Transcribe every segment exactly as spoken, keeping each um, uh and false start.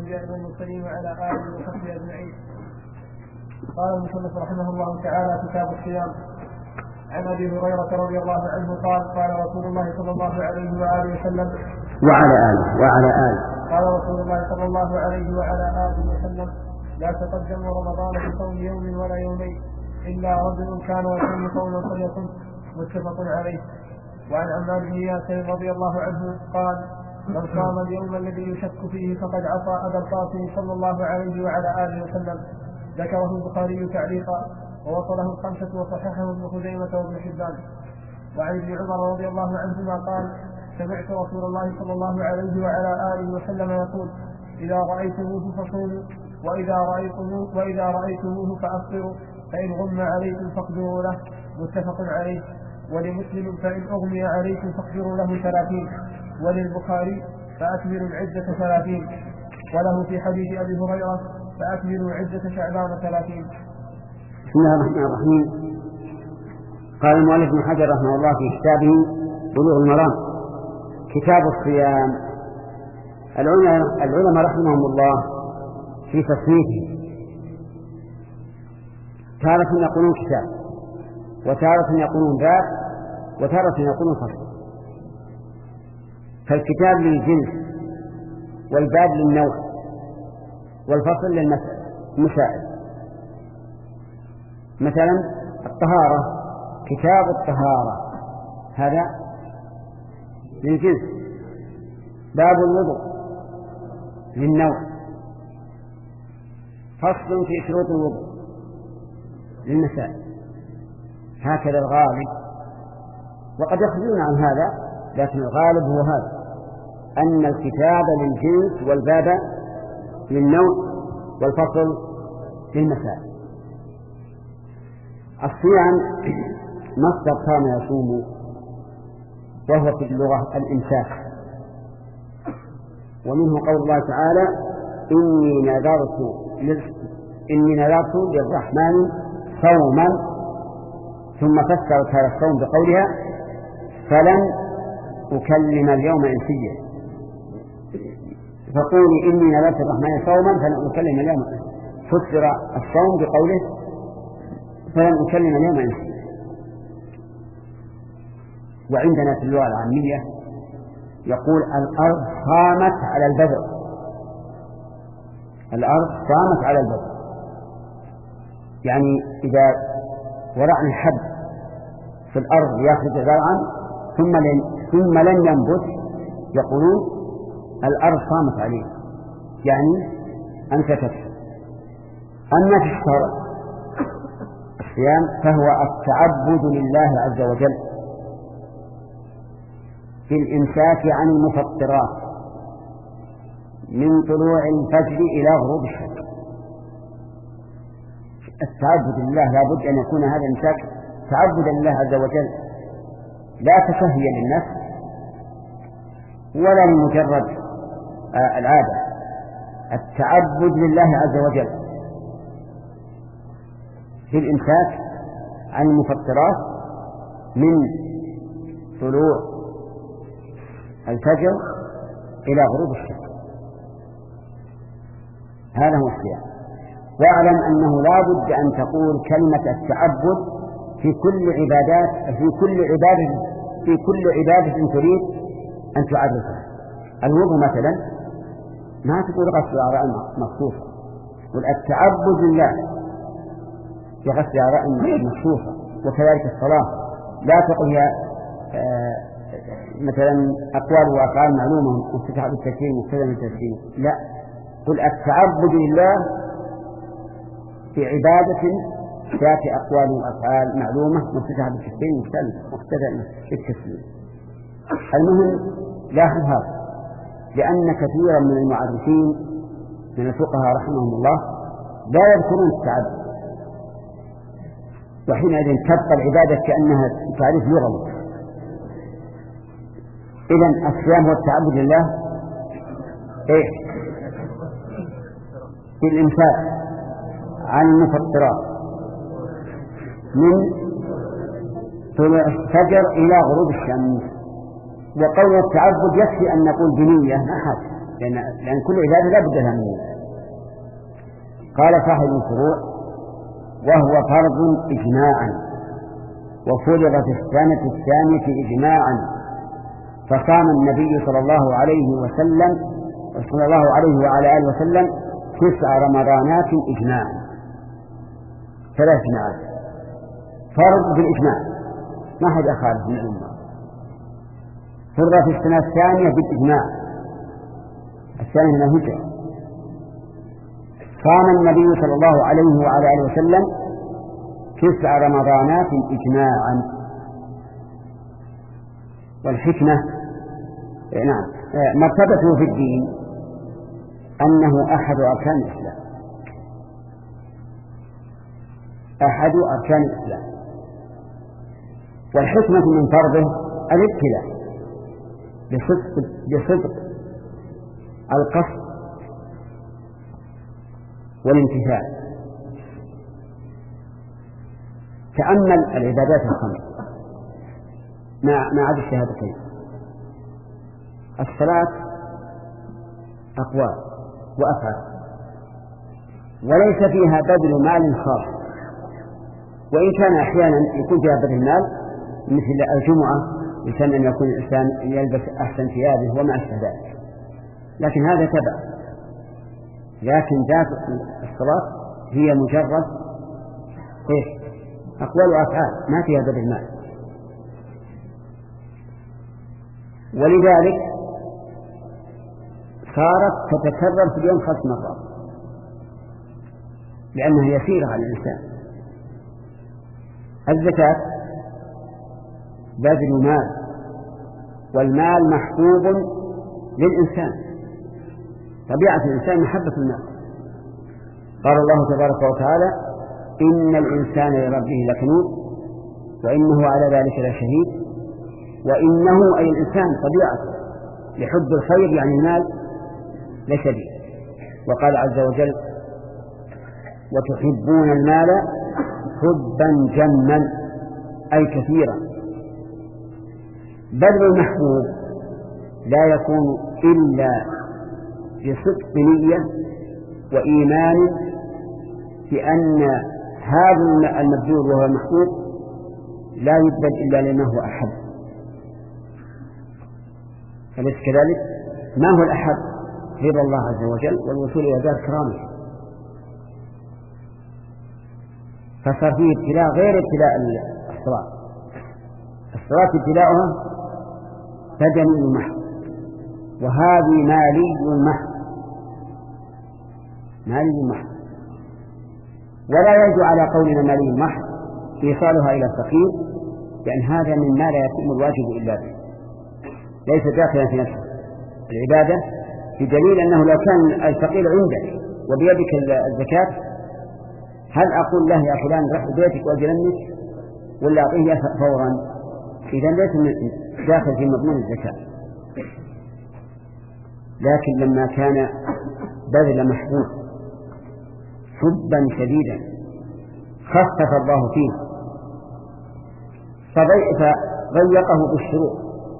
بن المرسلين وعلى آله وصحبه أجمعين. قال المصنف رحمه الله تعالى: كتاب الصيام. عن أبي هريرة رضي الله عنه قال: قال رسول الله صلى الله عليه وآله وسلم وعلى آله وعلى آله قال رسول الله صلى الله عليه وعلى آله وسلم: لا تقدموا رمضان بصوم يوم ولا يومين إلا رجل كان يصوم صوما فليصم. متفق عليه. وعن عمار بن ياسر رضي الله عنه قال: من صام اليوم الذي يشك فيه فقد عصى أبا القاسم صلى الله عليه وعلى آله وسلم. ذكره البخاري تعليقا ووصله الخمسة وصححه ابن خزيمة وابن حبان. وعن ابن عمر رضي الله عنهما قال: سمعت رسول الله صلى الله عليه وعلى آله وسلم يقول: إذا رأيتموه فصوموا وإذا رأيتموه, وإذا رأيتموه فأفطروا فإن غم عليكم فاقدروا له. متفق عليه. ولمسلم: فإن أغمي عليكم فاقدروا له ثلاثين. وللبخاري: فأكملوا العدة ثلاثين. وله في حديث أبي هريرة: فأكملوا عدة شعبان ثلاثين. بسم الله الرحمن الرحيم. قال المؤلف ابن حجر رحمه الله في كتابه بلوغ المرام كتاب الصيام. العلماء رحمهم الله في تصنيفه تارة يقولون كتاب، وتارة يقولون باب، وتارة يقولون فصل. فالكتاب للجنس، والباب للنوع، والفصل للمسائل. مثلا الطهارة، كتاب الطهارة هذا للجنس. باب الوضوء للنوع. فصل في شروط الوضوء للمسائل. هكذا الغالب، وقد يخرجون عن هذا، لكن الغالب هو هذا، أن الكتاب للجنس والباب للنوع والفصل للمسائل. الصيام مصدر كان يصوم، وهو في اللغة الإمساك. ومنه قول الله تعالى: إني نذرت إني نذرت للرحمن صوما، ثم فسرت هذا الصوم بقولها: فلن أكلم اليوم إنسيا. فقولي إني نذرت للرحمن صوما فلن أكلم اليوم. فسر الصوم بقوله: فلن أكلم اليوم إنسيا. وعندنا في اللغة العامية يقول: الأرض صامت على البذر. الأرض صامت على البذر، يعني إذا ورعنا الحب في الأرض يأخذ زرعا ثم لن, ثم لن ينبت، يقولون الأرض صامت عليه، يعني أنتكت. أما في الشرع الصيام فهو التعبد لله عز وجل في الإمساك عن المفطرات من طلوع الفجر إلى غروب الشمس. التعبد لله لا بد أن يكون هذا الإمساك تعبدا لله عز وجل، لا تشهيا للنفس ولا لمجرد آه العادة. التعبد لله عز وجل في الإمساك عن المفطرات من طلوع الفجر إلى غروب الشمس. هذا هو الصيام. واعلم أنه لا بد أن تقول كلمة التعبد في كل عبادات في كل عبادة في كل عبادة تريد أن تعرفها. الوضوء مثلا ما تقول غسل أعضاء مخصوصة، تقول التعبد لله بغسل أعضاء مخصوصة. وكذلك الصلاة لا تقل هي آه مثلا أقوال وأفعال معلومة مفتتحة بالتسليم مقتضى بالتسليم، لا، قل التعبد لله في عبادة ذات أقوال وأفعال معلومة مفتتحة بالتسليم مقتضى بالتسليم. المهم لاحظ هذا، لأن كثيرا من المعرفين من الفقهاء رحمهم الله لا يذكرون التعبد، وحينئذ تبقى العبادة كأنها تعريف لغوي. إذن الصيام هو التعبد لله إيه؟ في الإمساك عن المفطرات من طلوع الفجر إلى غروب الشمس. وقول التعبد يكفي أن نقول بنية، ما حاجة لأن, لأن كل عبادة لا بد لها من نية. قال صاحب الفروع: وهو فرض إجماعا، وفرض في السنة الثانية إجماعا، فصام النبي صلى الله عليه وسلم صلى الله عليه وعلى آله وسلم تسع رمضانات إجماعا. ثلاث إجماعات، فرض بالإجماع ما حد أخالف من الأمة، فرض في السنة الثانية بالإجماع الثانية من الهجرة. صام النبي صلى الله عليه وعلى آله وسلم تسع رمضانات إجماعا. والحكمة نعم مرتبته في الدين أنه أحد أركان الإسلام، أحد أركان الإسلام. والحكمة من فرضه الابتلاء بصدق, بصدق القصد والامتثال. تأمل العبادات الخمس ما عدا الشهادتين. الصلاة أقوال وأفعال، وليس فيها بذل مال خاص، وإن كان أحيانا يكون فيها بذل مال مثل الجمعة بسبب أن يكون الإنسان يلبس أحسن ثيابه وما أشبه ذلك، لكن هذا تبع. لكن ذات الصلاة هي مجرد إيش؟ أقوال وأفعال ما فيها بذل مال. ولذلك صارت تتكرر في اليوم خمس مرات لأنها يسيرة على الإنسان. الزكاة بذل مال، والمال محبوب للإنسان، طبيعة الإنسان محبة المال. قال الله تبارك وتعالى: إن الإنسان لربه لكنود وإنه على ذلك لشهيد. وإنه أي الإنسان طبيعته لحب الخير يعني المال لشديد. وقال عز وجل: وتحبون المال حبا جما أي كثيرا. بذل المحبوب لا يكون إلا بصدق نية وإيمان بأن هذا المبذول وهو المحبوب لا يبذل إلا لما هو أحب. أليس كذلك؟ ما هو الأحب؟ رضا الله عز وجل والوصول إلى دار كرامه. فصار فيه ابتلاء غير ابتلاء الصلاة. الصلاة ابتلاؤها بدني محض، وهذه مالي محض، مالي محض. ولا يجب على قولنا مالي محض إيصالها إلى الفقير، لأن هذا مما لا يتم الواجب إلا به، ليس داخلا في نفسه العبادة، بدليل أنه لو كان الفقير عندك وبيدك الزكاة هل أقول له يا فلان رح بيتك وأجلنك ولا أعطيه فورا؟ إذا ليس داخل في مضمون الزكاة. لكن لما كان بذل محبوب حبا شديدا خفف الله فيه فضيقه بالشروط.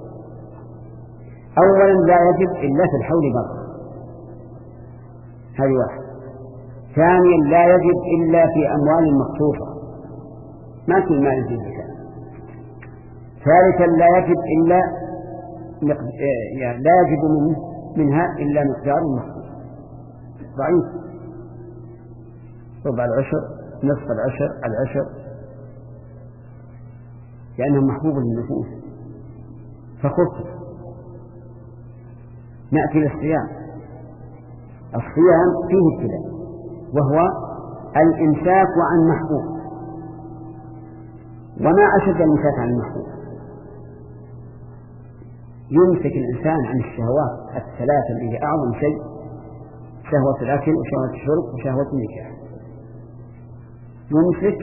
أولا لا يجب إلا في الحول مرة، هذه واحد. ثانيا لا يجب إلا في أموال مخصوصة ما في مال في الزكاة. ثالثا لا يجب إلا يعني لا يجب منه منها إلا مقدار مخصوص ضعيف، ربع العشر، نصف العشر، العشر، لأنه محبوب للنفوس فخص. نأتي للصيام. الصيام فيه ابتلاء وهو الإمساك عن محبوب. وما أشد الإمساك عن المحبوب؟ يمسك الإنسان عن الشهوات الثلاثة اللي هي أعظم شيء: شهوة الأكل وشهوة الشرب وشهوة النكاح. يمسك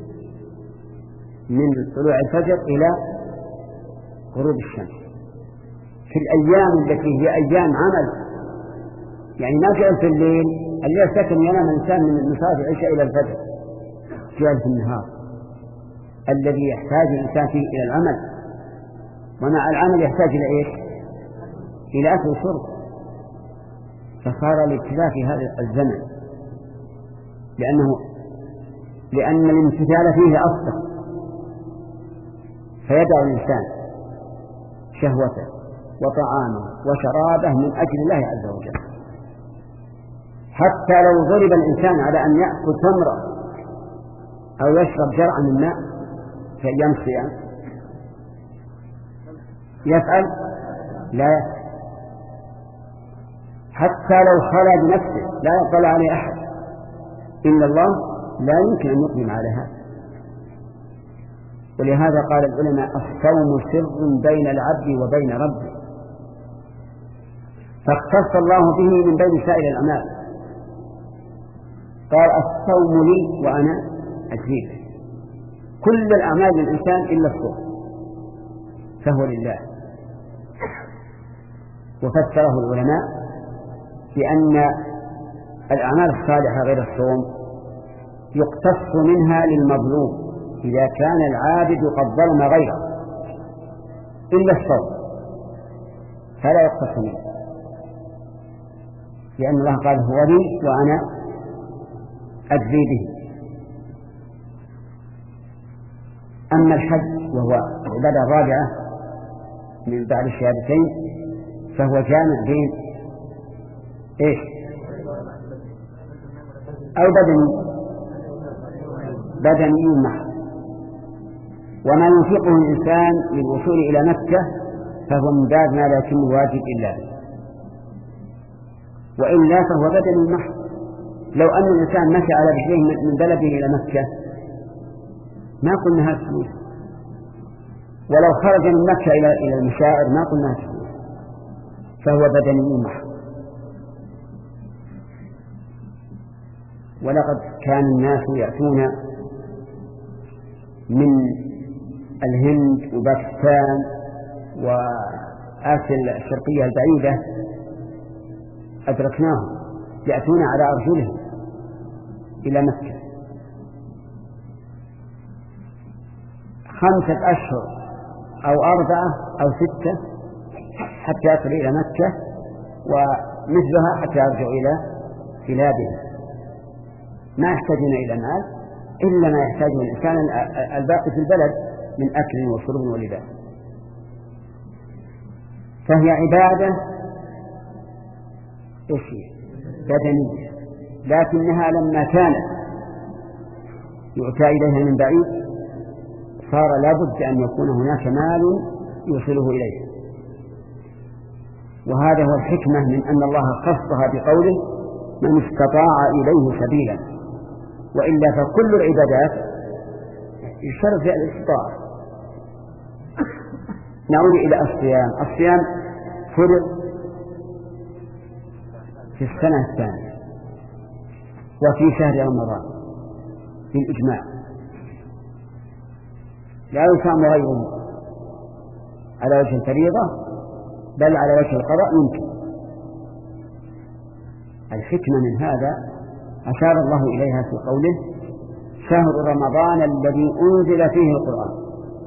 من طلوع الفجر إلى غروب الشمس في الأيام التي هي أيام عمل، يعني ما جعل في الليل. الليل سكن ينام الإنسان من صلاة العشاء إلى الفجر، جعل في النهار الذي يحتاج الإنسان فيه إلى العمل، ومع العمل يحتاج إلى إيش؟ إلى أكل وشرب. فصار الابتلاء في هذا الزمن، لأنه لأن الامتثال فيه أصدق، فيدع الإنسان شهوته وطعامه وشرابه من أجل الله عز وجل. حتى لو ضرب الإنسان على أن يأكل تمرة أو يشرب جرعا من ماء في أيام الصيام يفعل؟ لا يفعل. حتى لو خلى بنفسه لا يطلع عليه أحد إلا الله لا يمكن أن يقدم على هذا. ولهذا قال العلماء الصوم سر بين العبد وبين ربه، فاختص الله به من بين سائر الأعمال. قال الصوم لي وأنا أجزي به. كل الأعمال للإنسان إلا الصوم فهو لله. وفسره العلماء بأن الأعمال الصالحة غير الصوم يقتص منها للمظلوم إذا كان العابد قد ظلم غيره، إلا الصوم فلا يقتص منه، لأن الله قال هو لي وأنا أجزي به. أما الحج وهو العبادة الرابعة من بعد الشهادتين فهو جامع بين إيش؟ أو بدني بدني محض. وما ينفقه الإنسان للوصول إلى مكة فهو من باب ما لا يتم الواجب إلا به، وإلا فهو بدني محض. لو أن الإنسان مشى على رجليه من بلده إلى مكة ما قلنا هذا فلوس، ولو خرج من مكة إلى إلى المشاعر ما قلنا هذا فلوس، فهو بدني محض. ولقد كان الناس يأتون من الهند وباكستان وآسيا الشرقية البعيدة أدركناهم يأتون على أرجلهم إلى مكة خمسة أشهر أو أربعة أو ستة حتى يصلوا إلى مكة، ومثلها حتى يرجعوا إلى بلادهم. ما يحتاجون إلى مال إلا ما يحتاجه الإنسان الباقي في البلد من أكل وشرب ولباس. فهي عبادة بدنية، لكنها لما كانت يؤتى إليها من بعيد صار لا بد أن يكون هناك مال يوصله إليه. وهذا هو الحكمة من أن الله خصها بقوله من استطاع إليه سبيلا، وإلا فكل العبادات يشترط فيها الاستطاعة. نعود إلى الصيام. الصيام فرض في السنة الثانية وفي شهر رمضان بالإجماع، لا يصام غيره على وجه الفريضة بل على وجه القضاء يمكن. الحكمة من هذا أشار الله إليها في قوله شهر رمضان الذي أنزل فيه القرآن،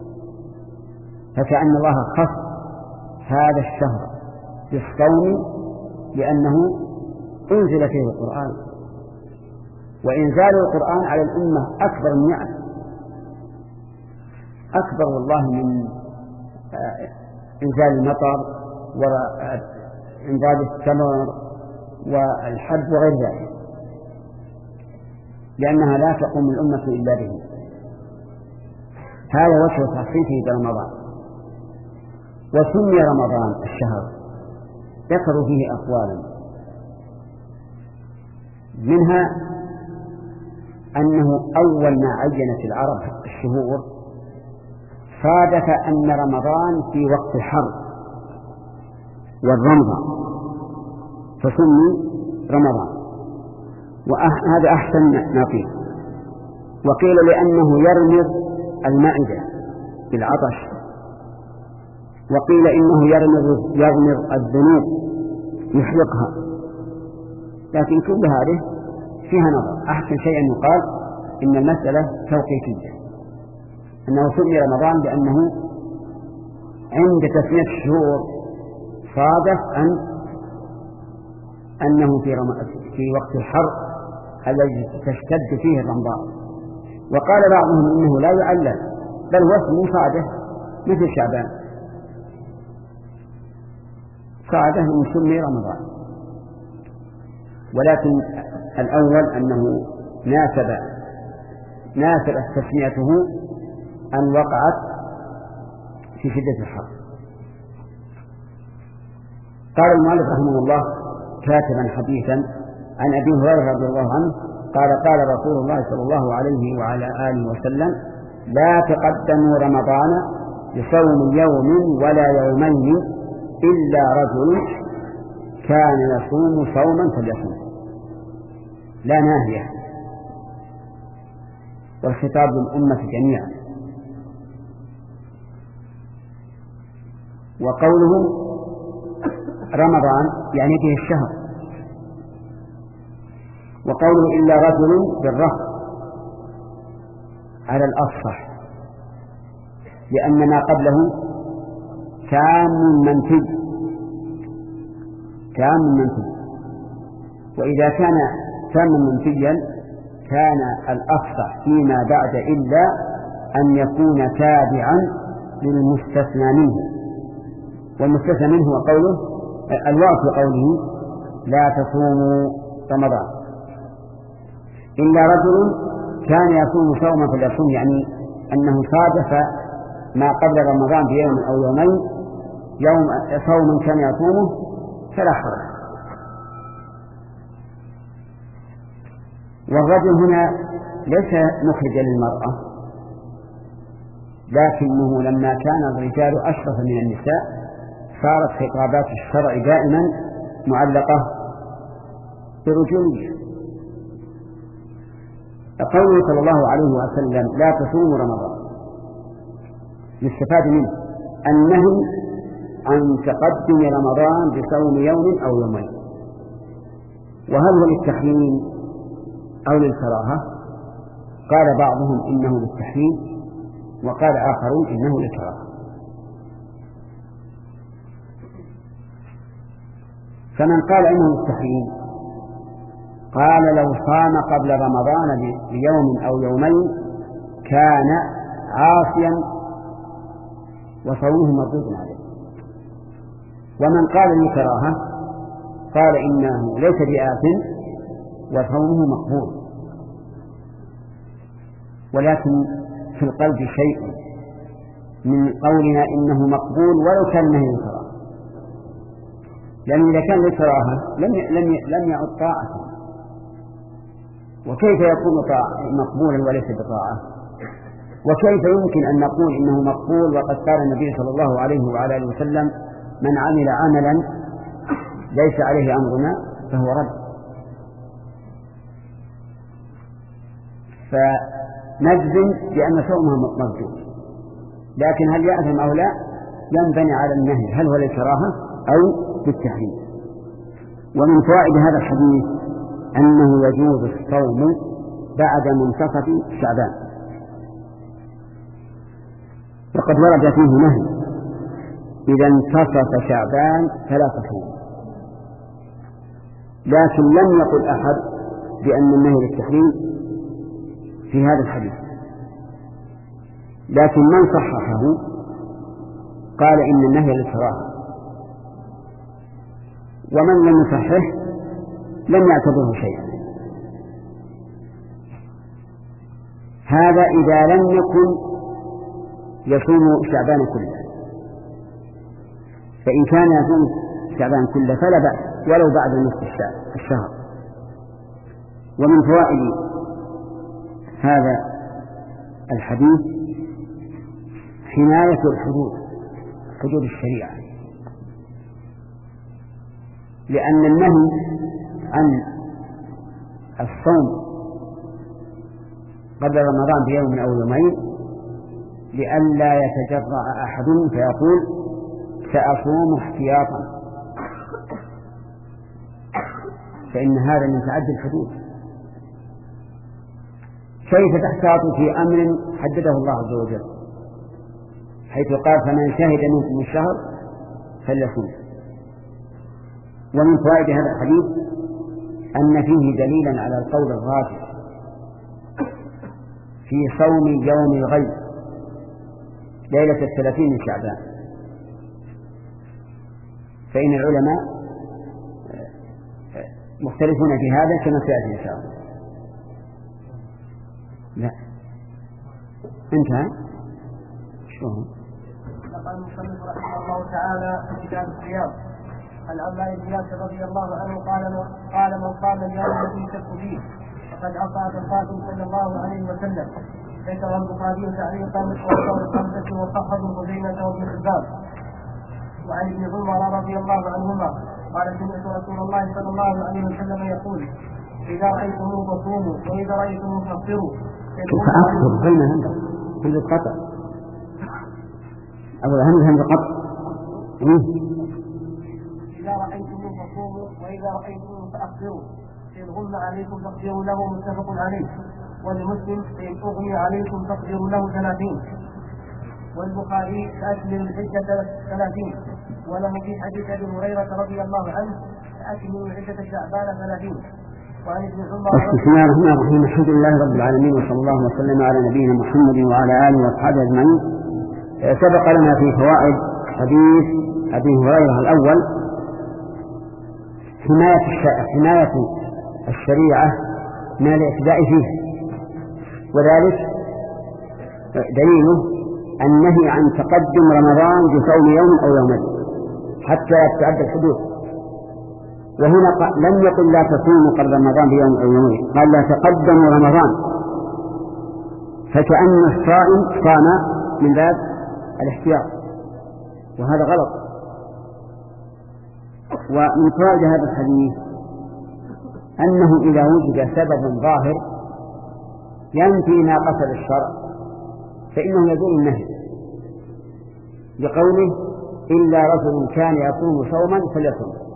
فكأن الله خص هذا الشهر بالصوم لأنه أنزل فيه القرآن، وإنزال القرآن على الأمة أكبر النعم، أكبر والله من إنزال المطر وإنزال الثمر والحب وغير ذلك، لأنها لا تقوم الأمة إلا به. هذا وجه تخصيصه برمضان. وسمي رمضان الشهر ذكروا فيه أقوالا، منها أنه أول ما عينت العرب الشهور صادف أن رمضان في وقت الحر والرمضة فسمي رمضان، وهذا أحسن ما فيه. وقيل لأنه يرمض المعدة بالعطش، وقيل إنه يرمض, يرمض الذنوب يحرقها، لكن كل هذه فيها نظر. أحسن شيء أن يقال إن المسألة توقيتية، أنه سمي رمضان لأنه عند تسمية الشهور صادف أن أنه في, رم... في وقت الحر الذي تشتد فيه الرمضاء. وقال بعضهم إنه لا يعلل بل هو اسمه صعدة مثل شعبان، صعدة من سمي رمضان. ولكن الأول أنه ناسب ناسب تسميته أن وقعت في شدة الحر. قال المؤلف رحمه الله كاتبا حديثا عن أبي هريرة رضي الله عنه قال قال رسول الله صلى الله عليه وعلى آله وسلم لا تقدموا رمضان بصوم يوم ولا يومين إلا رجل كان يصوم صوما فليصوم. لا ناهية، والخطاب للأمة جميعا. وقوله رمضان يعني به الشهر، وقوله إلا رجل بالرفع على الأفصح، لأن ما قبله تام منفي تام منفي وإذا كان تاما منفيا كان الأفصح فيما بعد إلا أن يكون تابعا للمستثنى منه، والمستثنى منه هو قوله الواقع قوله لا تصوموا رمضان إلا رجل كان يصوم صوما فليصوم، يعني أنه صادف ما قبل رمضان بيوم أو يومين يوم صوما كان يصومه فلا حرج. والرجل هنا ليس مخرجا للمرأة، لكنه لما كان الرجال أشرف من النساء صارت خطابات الشرع دائما معلقة برجولية. قوله صلى الله عليه وسلم لا تصوموا رمضان يستفاد منه النهي عن تقدم رمضان بصوم يوم أو يومين. وهل هو للتحريم أو للكراهة؟ قال بعضهم إنه للتحريم وقال آخرون إنه للكراهة. فمن قال إنه للتحريم قال لو صام قبل رمضان بيوم أو يومين كان عاصيا وصومه مردود عليه. ومن قال للكراهة قال إنه ليس بآثم وصومه مقبول، ولكن في القلب شيء من قولنا إنه مقبول ولو كان نهي الكراهة، لأن إذا كان للكراهة لم لم لم يعد طاعة، وكيف يكون مقبولا وليس بطاعة؟ وكيف يمكن أن نقول إنه مقبول وقد قال النبي صلى الله عليه وعلى آله وسلم من عمل عملا ليس عليه أمرنا فهو رد؟ فنجزم بأن صومه مردود، لكن هل يأثم أو لا ينبني على النهي هل هو للكراهة أو للتحريم. ومن فوائد هذا الحديث أنه يجوز الصوم بعد منتصف شعبان، وقد ورد فيه نهي إذا انتصف شعبان فلا تصوم، لكن لم يقل أحد بأن النهي للتحريم في هذا الحديث، لكن من صححه قال إن النهي للكراهة، ومن لم يصححه لم يعتبره شيئا. هذا إذا لم يكن يصوم شعبان كله، فإن كان يصوم شعبان كله فلا بأس ولو بعد نصف الشهر. ومن فوائد هذا الحديث حماية الحدود حدود الشريعة، لأن النهي عن الصوم قبل رمضان بيوم أو يومين لئلا يتجرأ أحد فيقول سأصوم احتياطا، فإن هذا من تعدي الحدود. كيف تحتاط في أمر حدده الله عز وجل، حيث قال فمن شهد منكم الشهر فليصوم، ومن فوائد هذا الحديث أن فيه دليلا على القول الراجح في صوم يوم الغيب ليلة الثلاثين من شعبان، فإن العلماء مختلفون في هذا كما سيأتي إن شاء الله. لا انتهى شو هو؟ قال المصنف رحمه الله تعالى في كتاب الصيام عن عمار بن ياسر رضي الله عنه قال قال من قام اليوم الذي شك فيه فقد عصى القاسم صلى الله عليه وسلم. ذكر البخاري تعليقا ورواه الخمسة وصححه خزيمة وابن حبان. وعن ابن عمر رضي الله عنهما قال سمعت رسول الله صلى الله عليه وسلم يقول إذا رأيتموه فصوموا وإذا رأيتموه فافطروا. فأكثر بين همزة القطع أو همزة همزة قطع. إذا رأيتموه فصوموا وإذا رأيتموه فأفطروا إن غم عليكم فاقدروا له متفق عليه. والمسلم إن أغمي عليكم فاقدروا له ثلاثين. والبخاري فأكملوا العدة ثلاثين. وله في حديث أبي هريرة رضي الله عنه فأكملوا العدة شعبان ثلاثين. وعن ابن عمر بسم الله الرحمن الرحيم الحمد لله رب العالمين وصلى الله وسلم على نبينا محمد وعلى آله وأصحابه أجمعين. سبق لنا في فوائد حديث أبي هريرة الأول حماية حماية الشريعة من الاعتداء فيه، وذلك دليله النهي عن تقدم رمضان بصوم يوم أو يومين حتى يتعدى الحدود. وهنا لم يقل لا تصوموا قبل رمضان بيوم أو يومين، قال لا تقدموا رمضان، فكأن الصائم صام من باب الاحتياط، وهذا غلط. ومن فوائد هذا الحديث أنه إذا وجد سبب ظاهر ينفي ما قصد الشرع فإنه يزول النهي، بقوله إلا رجل كان يصوم صوما فليصوم،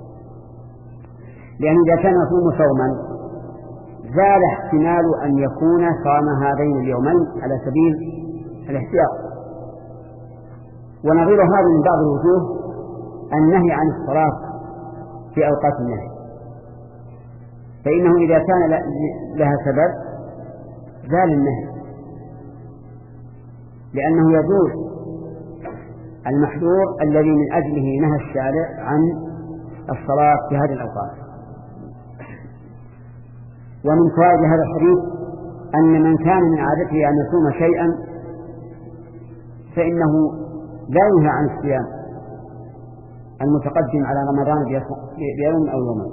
لأن إذا كان يصوم صوما زال احتمال أن يكون صام هذين اليومين على سبيل الاحتياط. ونظير هذا من بعض الوجوه النهي عن الصلاة في أوقات النهي، فإنه إذا كان لها سبب زال النهي، لأنه يزول المحذور الذي من أجله نهى الشارع عن الصلاة في هذه الأوقات. ومن فوائد هذا الحديث أن من كان من عادته أن يصوم شيئا فإنه لا ينهى عن الصيام المتقدم على رمضان بيوم أو يومين،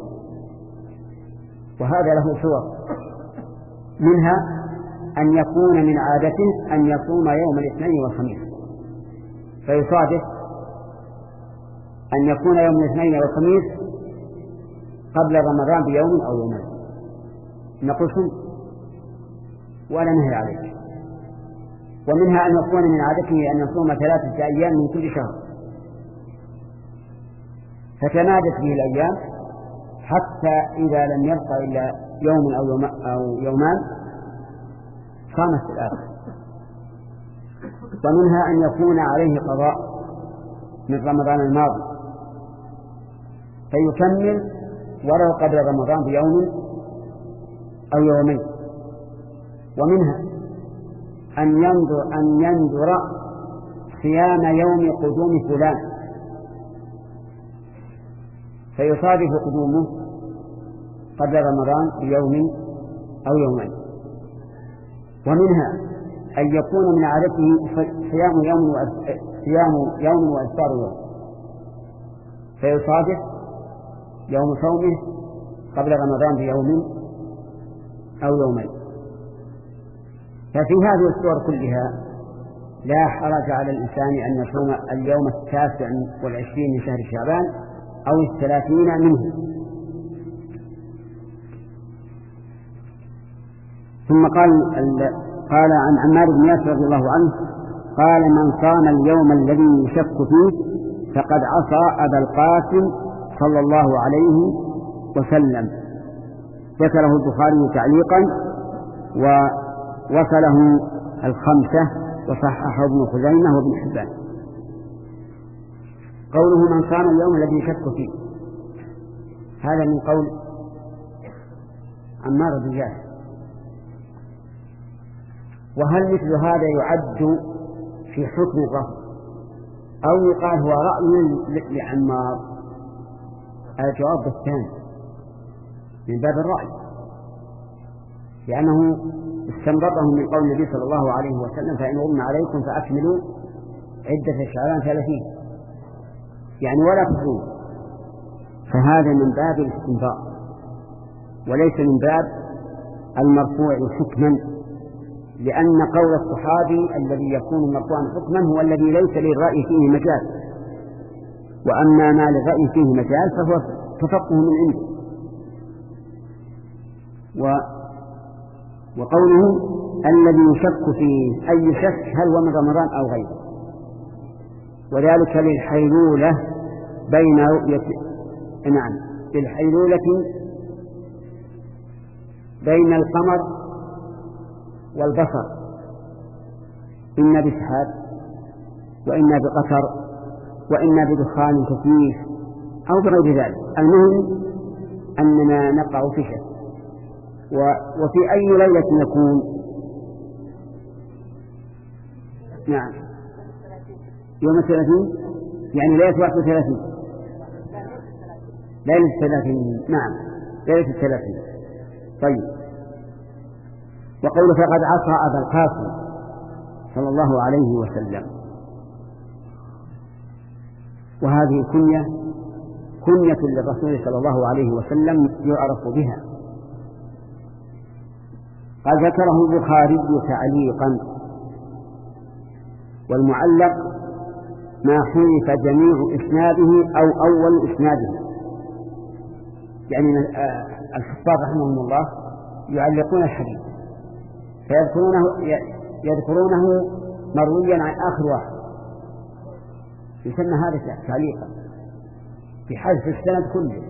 وهذا له صور، منها أن يكون من عادته أن يصوم يوم الاثنين والخميس، فيصادف أن يكون يوم الاثنين والخميس قبل رمضان بيوم أو يومين، نقول صم ولا نهي عليك. ومنها أن يكون من عادته أن يصوم ثلاثة أيام من كل شهر، فتمادت به الأيام حتى إذا لم يبقى إلا يوم أو, يوم أو يومان صامت الآخر. ومنها أن يكون عليه قضاء من رمضان الماضي فيكمل ولو قبل رمضان بيوم أو يومين. ومنها أن ينظر أن ينظر صيام يوم قدوم فلان فيصادف قدومه قبل رمضان بيوم أو يومين. ومنها أن يكون من عادته صيام يوم صيام يوم وإفطار يوم فيصادف يوم صومه قبل رمضان بيوم أو يومين. ففي هذه الصور كلها لا حرج على الإنسان أن يصوم اليوم التاسع والعشرين من شهر شعبان أو الثلاثين منه. ثم قال قال عن عمار بن ياسر رضي الله عنه قال من صام اليوم الذي يشك فيه فقد عصى أبا القاسم صلى الله عليه وسلم. ذكره البخاري تعليقا ووصله الخمسة وصححه ابن خزيمة وابن حبان. قوله من صام اليوم الذي يشك فيه، هذا من قول عمار بن ياسر. وهل مثل هذا يعد في حكم الرفض أو يقال هو رأي لعمار؟ الجواب الثاني من باب الرأي، لأنه استنبطه من قول النبي صلى الله عليه وسلم: فإن غم عليكم فأكملوا عدة شعبان ثلاثين، يعني ولا تحرموا. فهذا من باب الاستنباط وليس من باب المرفوع حكما، لأن قول الصحابي الذي يكون مرفوعا حكما هو الذي ليس للرأي فيه مجال، وأما ما للرأي فيه مجال فهو تفقه من عنده. و وقوله الذي يشك فيه أي شك هل هو من رمضان أو غيره، وذلك للحيلولة بين رؤية نعم للحيلولة بين القمر والبصر، إما بسحاب وإما بقطر وإما بدخان كثيف أو بغير ذلك. المهم أننا نقع في شك. وفي أي ليلة نكون؟ نعم يوم الثلاثين، يعني ليلة واحد وثلاثين، ليلة الثلاثين، نعم ليلة الثلاثين. طيب، وقول فقد عصى أبا القاسم صلى الله عليه وسلم، وهذه كنية كنية للرسول صلى الله عليه وسلم يعرف بها. قد ذكره البخاري تعليقا، والمعلق ما حذف جميع إسناده أو أول إسناده، يعني الحفاظ رحمهم الله يعلقون الحديث فيذكرونه يذكرونه مرويا عن آخر واحد، يسمى هذا تعليقا بحذف السند كله.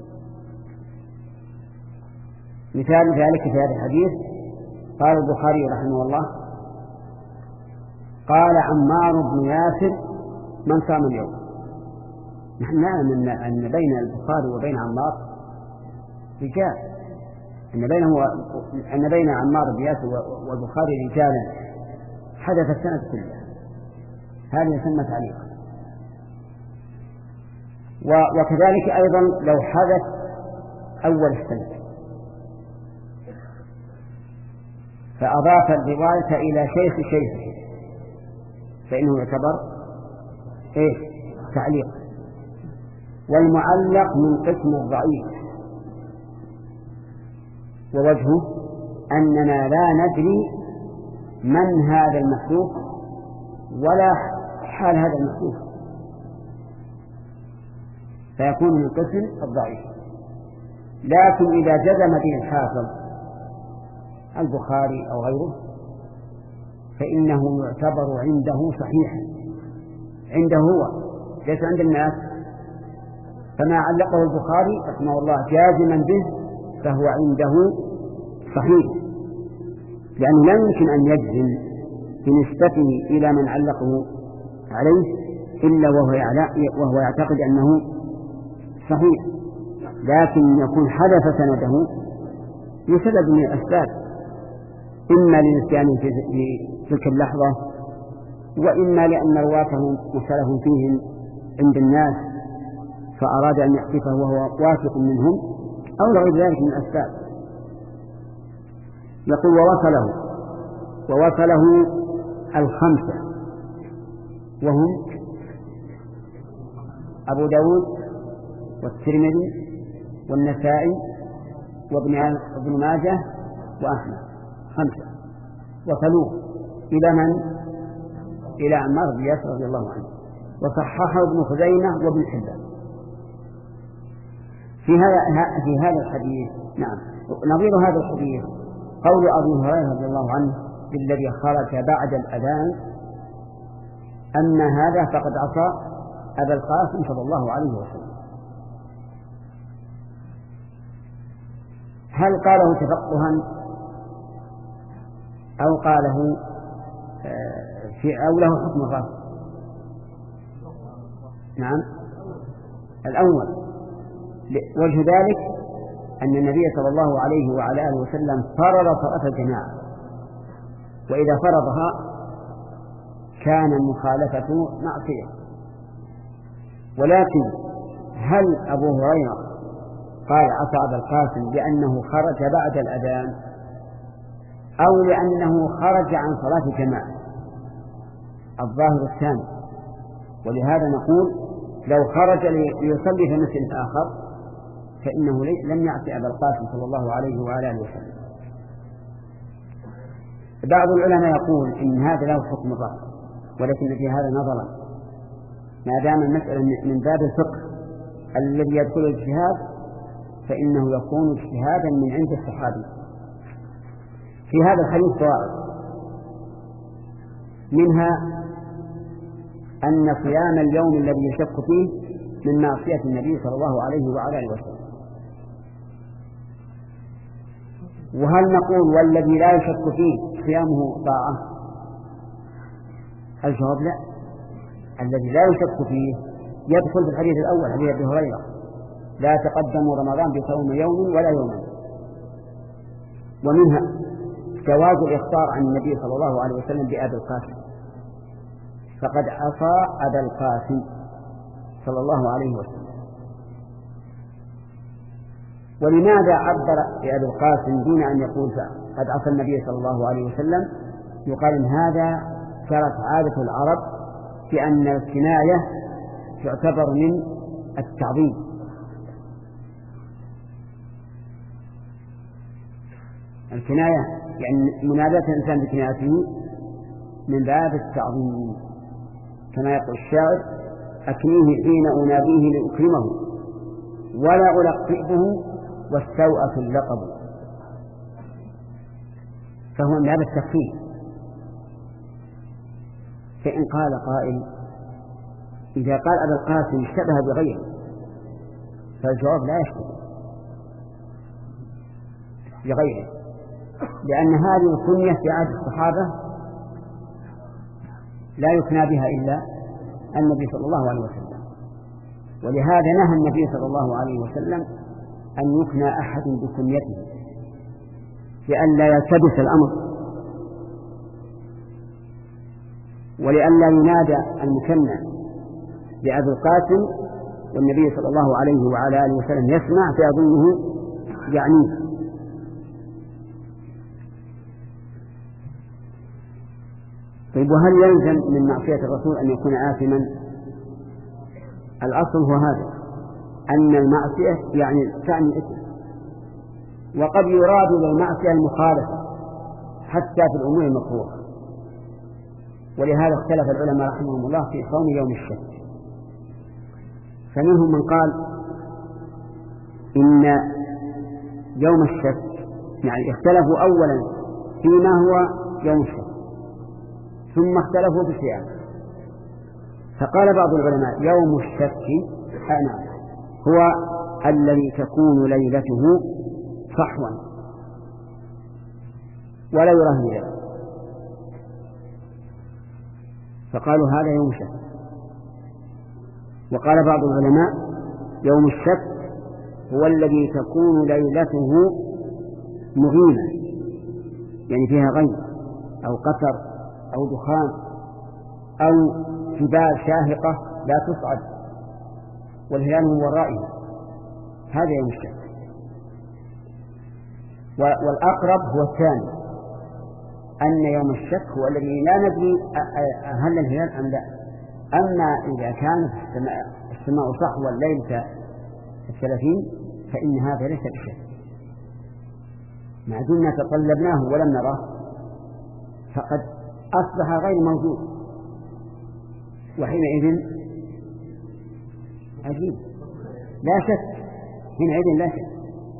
مثال ذلك في هذا الحديث قال البخاري رحمه الله: قال عمار بن ياسر: من صام اليوم. نحن نعلم أن بين البخاري وبين عمار رجال، أن بينه أن بين عمار بن ياسر والبخاري رجالا حدث السند كله، هذا يسمى تعليقا. وكذلك أيضا لو حدث أول السند فأضاف الرواية إلى شيخ شيخه فإنه يعتبر إيه؟ تعليق. والمعلق من قسم الضعيف، ووجهه أننا لا ندري من هذا المحذوف ولا حال هذا المحذوف، فيكون من قسم الضعيف. لكن إذا جزم به الحافظ البخاري أو غيره فإنه يعتبر عنده صحيحا، عنده هو ليس عند الناس. فما علقه البخاري رحمه الله جازما به فهو عنده صحيح، لأنه لا يمكن أن يجزم بنسبته إلى من علقه عليه إلا وهو يعتقد أنه صحيح، لكن يكون حدث سنده لسبب من الأسباب، إما لنسيانه في تلك اللحظة، وإما لأن رواته مختلف فيهم عند الناس فأراد أن يحذفه وهو واثق منهم، أو لغير ذلك من الأسباب. يقول: ووصله ووصله الخمسة، وهم أبو داود والترمذي والنسائي وابن ماجه وأحمد، خمسة وصلوه إلى من؟ إلى عمار بن ياسر رضي الله عنه، وصححه ابن خزيمة وابن حبان. في هذا في هذا الحديث نعم نظير هذا الحديث قول أبي هريرة رضي الله عنه الذي خرج بعد الأذان: أن هذا فقد عصى أبا القاسم صلى الله عليه وسلم. هل قاله تفقها أو قاله في أو له حكم الرفض؟ نعم الأول، وجه ذلك أن النبي صلى الله عليه وعلى آله وسلم فرض صلاة الجماعة، وإذا فرضها كان مخالفته معصية. ولكن هل أبو هريرة قال عصى أبا القاسم لأنه خرج بعد الأذان أو لأنه خرج عن صلاة الجماعة؟ الظاهر الثاني. ولهذا نقول لو خرج ليصلي في مسجد آخر فإنه لم يعصي أبا القاسم صلى الله عليه وعلى آله وسلم. بعض العلماء يقول إن هذا له حكم الرفع، ولكن في هذا نظرا، ما دام المسألة من باب الفقه الذي يدخل الاجتهاد فإنه يكون اجتهادا من عند الصحابي. في هذا الحديث فوائد، منها أن صيام اليوم الذي يشك فيه من معصية النبي صلى الله عليه وعلى آله وسلم. وهل نقول والذي لا يشك فيه صيامه طاعة؟ الجواب لا. الذي لا يشك فيه يدخل في الحديث الأول حديث أبي هريرة: لا تقدموا رمضان بصوم يوم ولا يومين. ومنها جواز الإخبار عن النبي صلى الله عليه وسلم بأبي القاسم، فقد عصى أبا القاسم صلى الله عليه وسلم. ولماذا عبر بأبي القاسم دون أن يقول قد عصى النبي صلى الله عليه وسلم؟ يقال إن هذا كانت عادة العرب في أن الكناية تعتبر من التعظيم. الكناية يعني مناداة الإنسان بكنايته من باب التعظيم، كما يقول الشاعر: أكنيه حين أناديه لأكرمه ولا ألقبه والسوء في اللقب. فهو من باب التخفيف. فإن قال قائل: إذا قال أبا القاسم اشتبه بغيره، فالجواب لا يشتبه بغيره، لأن هذه الكنية في عهد الصحابة لا يكنى بها إلا النبي صلى الله عليه وسلم. ولهذا نهى النبي صلى الله عليه وسلم أن يكنى أحد بكنيته لئلا يلتبس الأمر، ولئلا ينادى المكنى بأبي القاسم والنبي صلى الله عليه وعلى آله وسلم يسمع فيظنه يعنيه. طيب، وهل يلزم من معصية الرسول أن يكون آثما؟ الأصل هو هذا، أن المعصية يعني تعني الإثم، وقد يراد بالمعصية المخالفة حتى في الأمور المكروهة. ولهذا اختلف العلماء رحمهم الله في صوم يوم الشك، فمنهم من قال إن يوم الشك يعني اختلفوا أولا فيما هو يوم الشك، ثم اختلفوا في صيامه. فقال بعض العلماء: يوم الشك أنا هو الذي تكون ليلته صحوا ولا يراه هلال، فقالوا هذا يوم الشك. وقال بعض العلماء: يوم الشك هو الذي تكون ليلته مغيمة، يعني فيها غيم أو قطر أو دخان أو جبال شاهقة لا تصعد والهلال من ورائها، هذا يوم الشك. والأقرب هو الثاني، أن يوم الشك هو الذي لا ندري هل الهلال أم لا. أما إذا كانت السماء, السماء صحوة الليلة الثلاثين فإن هذا ليس بشك، ما دمنا تطلبناه ولم نراه فقد أصبح غير موجود، وحينئذ عجيب لا شك، حينئذ لا شك،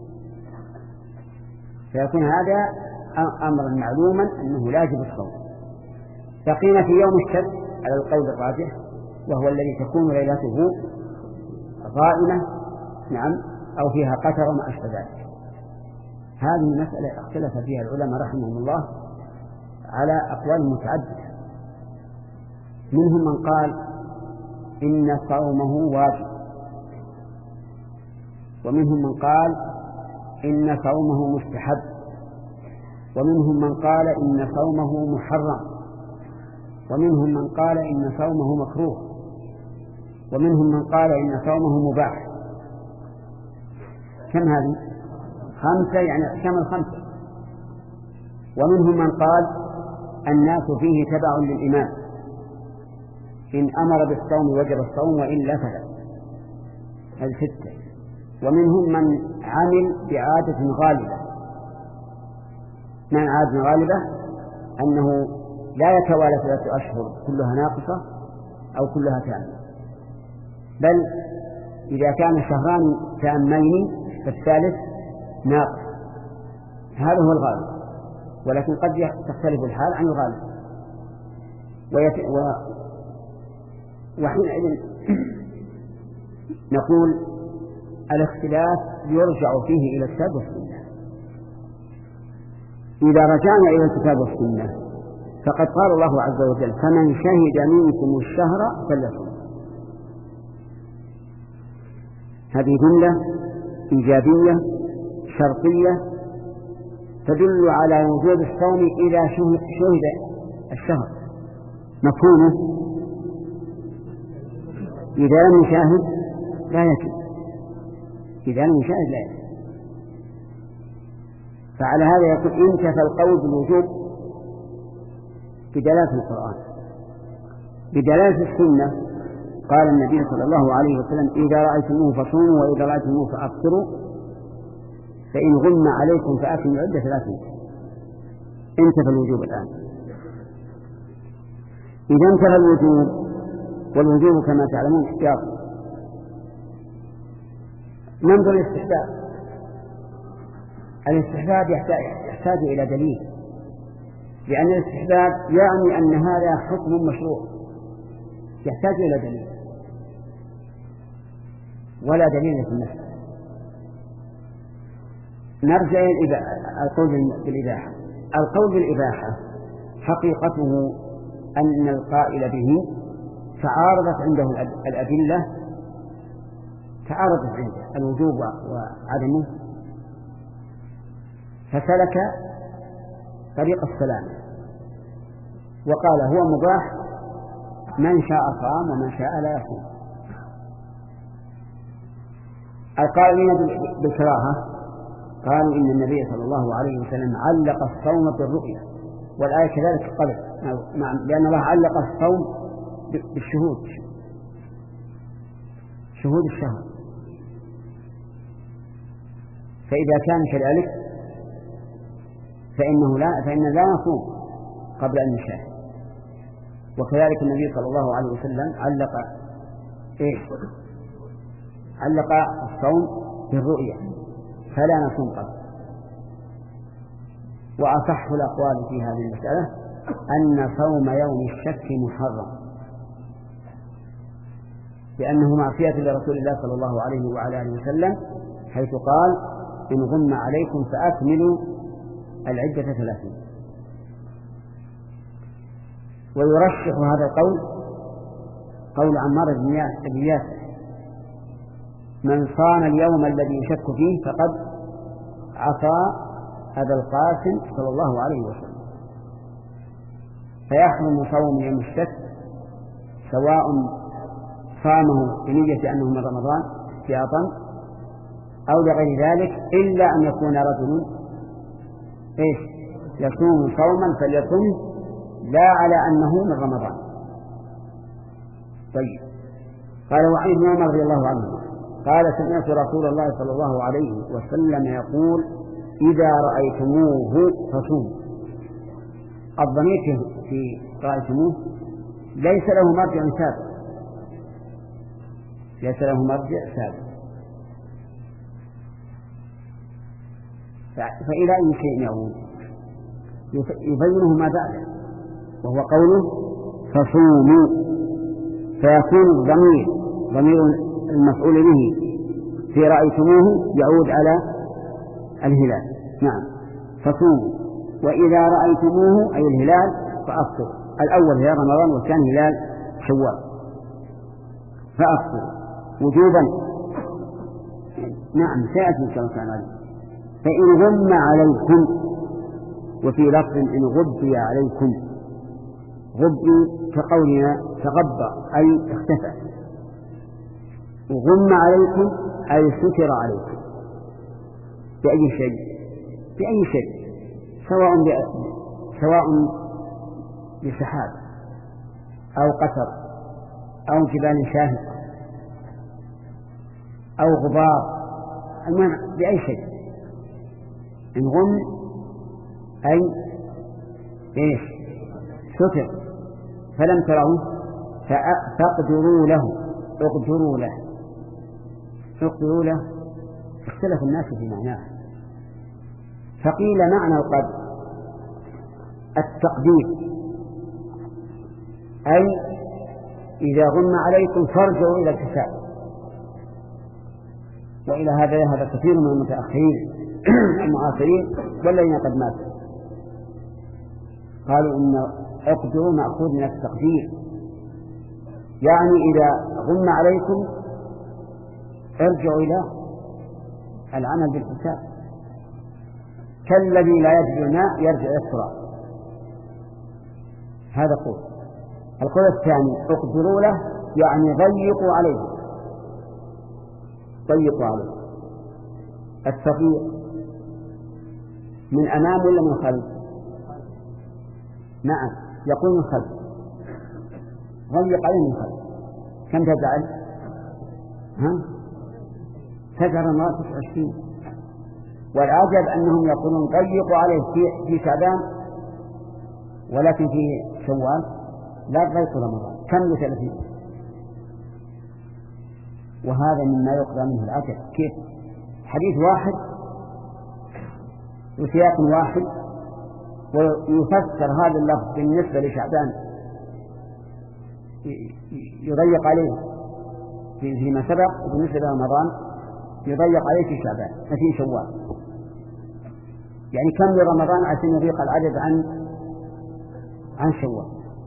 فيكون هذا أمرا معلوما أنه لا يجب الصوم. بقينا في يوم الشك على القول الراجح، وهو الذي تكون ليلته غائمة نعم أو فيها قتر وما أشبه ذلك. هذه مسألة اختلف فيها العلماء رحمهم الله على أقوال متعددة. منهم من قال إن صومه واجب، ومنهم من قال إن صومه مستحب، ومنهم من قال إن صومه محرم، ومنهم من قال إن صومه مكروه، ومنهم من قال إن صومه مباح. كم هذه؟ خمسة، يعني أحكام الخمسة. ومنهم من قال الناس فيه تبع للإمام، إن أمر بالصوم وجب الصوم وإلا فلا. هذه ستة. ومنهم من عمل بعادة غالبة. من عادة غالبة أنه لا يتوالى ثلاثة أشهر كلها ناقصة أو كلها تامة، بل إذا كان شهران تامين فالثالث ناقص. هذا هو الغالب، ولكن قد تختلف الحال عن الغالب. ويت... و... وحينئذ نقول الاختلاف يرجع فيه إلى الكتاب والسنة. إذا رجعنا إلى الكتاب والسنة فقد قال الله عز وجل فمن شهد منكم الشهر فليصم. هذه جملة إيجابية شرطية تدل على وجوب الصوم إذا شهد الشهر. مفهومه إذا لم يشاهد لا يجب، إذا لم يشاهد لا يجب. فعلى هذا يقول انتفى القول بالوجوب بدلالة القرآن. بدلالة السنة قال النبي صلى الله عليه وسلم إذا رأيتموه فصوموا وإذا رأيتموه فأفطروا فإن غم عليكم فأكملوا العدة ثلاثين. انتفى الوجوب الآن. إذا انتفى الوجوب، والوجوب كما تعلمون احتياط. ننظر الاستحباب. الاستحباب يحتاج إلى دليل، لأن الاستحباب يعني أن هذا حكم مشروع يحتاج إلى دليل، ولا دليل في النفس. نرجع إلى القول بالإباحة. القول بالإباحة حقيقته أن القائل به تعارضت عنده الأدلة، تعارضت عنده الوجوب وعدمه، فسلك طريق السلام وقال هو مباح، من شاء صام ومن شاء لا يصوم. القائلين بالكراهة قالوا إن النبي صلى الله عليه وسلم علق الصوم بالرؤية، والآية كذلك قبل، لأن الله علق الصوم بالشهود، شهود الشهر. فإذا كان كذلك فإنه لا فإن لا نصوم قبل أن نشاهد. وكذلك النبي صلى الله عليه وسلم علق إيه؟ علق الصوم بالرؤية، فلا نصوم قبل. وأصح الأقوال في هذه المسألة أن صوم يوم الشك محرم، لأنه معصية لرسول الله صلى الله عليه وعلى آله وسلم، حيث قال إن غم عليكم فأكملوا العدة ثلاثين. ويرشح هذا القول قول عمار بن ياسر من صام اليوم الذي يشك فيه فقد عصى أبا القاسم صلى الله عليه وسلم. فيحرم صوم يوم الشك سواء صامه بنية أنه من رمضان احتياطا أو لغير ذلك، إلا أن يكون رجل إيش يصوم صوما فليصم لا على أنه من رمضان. طيب. قال وعن ابن عمر رضي الله عنه قال سمعت رسول الله صلى الله عليه وسلم يقول إذا رأيتموه فصوموا. الضمير في رأيتموه ليس له مرجع سابق، ليس له مرجع سابق. فإلى أي شيء يعود يبينه ما بعده، وهو قوله فصوموا، فيكون الضمير ضمير المفعول به في رأيتموه يعود على الهلال. نعم فصوموا، وإذا رأيتموه أي الهلال فأفطروا. الأول هلال رمضان والثاني هلال شوال، فأفطروا وجوبا نعم سيأتي إن شاء الله تعالى. فإن غم عليكم، وفي لفظ إن غبي عليكم، غبي كقولنا تغبى أي اختفى، وغم عليكم أي ستر عليكم بأي شيء بأي شيء، سواء سواء بسحاب أو قطر أو جبال شاهقة أو غبار، المهم بأي شيء. إن غم أي إيش ستر فلم تروه فاقدروا له اقدروا له اقدروا له اختلف الناس في معناه. فقيل معنى القدر التقدير، أي إذا غم عليكم فارجعوا إلى الكتاب. وإلى هذا يذهب كثير من المتأخرين المعاصرين والذين قد ماتوا، قالوا إن اقدروا مأخوذ من التقدير، يعني إذا غم عليكم ارجعوا إلى العمل بالكتاب، كالذي لا يجد الماء يرجع يسرع. هذا قول. القول الثاني اقدروا له يعني ضيقوا عليه، ضيقوا عليه. التضييق من أمام ولا من خلف؟ نعم يقول من خلف، ضيق عليه من خلف. كم تجعل؟ ها؟ تجعل المرأة تسعة وعشرين. والعجب أنهم يقولون ضيقوا عليه في, في شعبان، ولكن في شوال لا تضيقوا رمضان كم ثلاثين. وهذا مما يقضى منه العجب، كيف حديث واحد وسياق واحد ويفسر هذا اللفظ بالنسبة لشعبان يضيق عليه فيما سبق، وبالنسبة لرمضان يضيق عليه في شعبان في شوال. يعني كم لرمضان عشان يضيق العدد عن عن شوال؟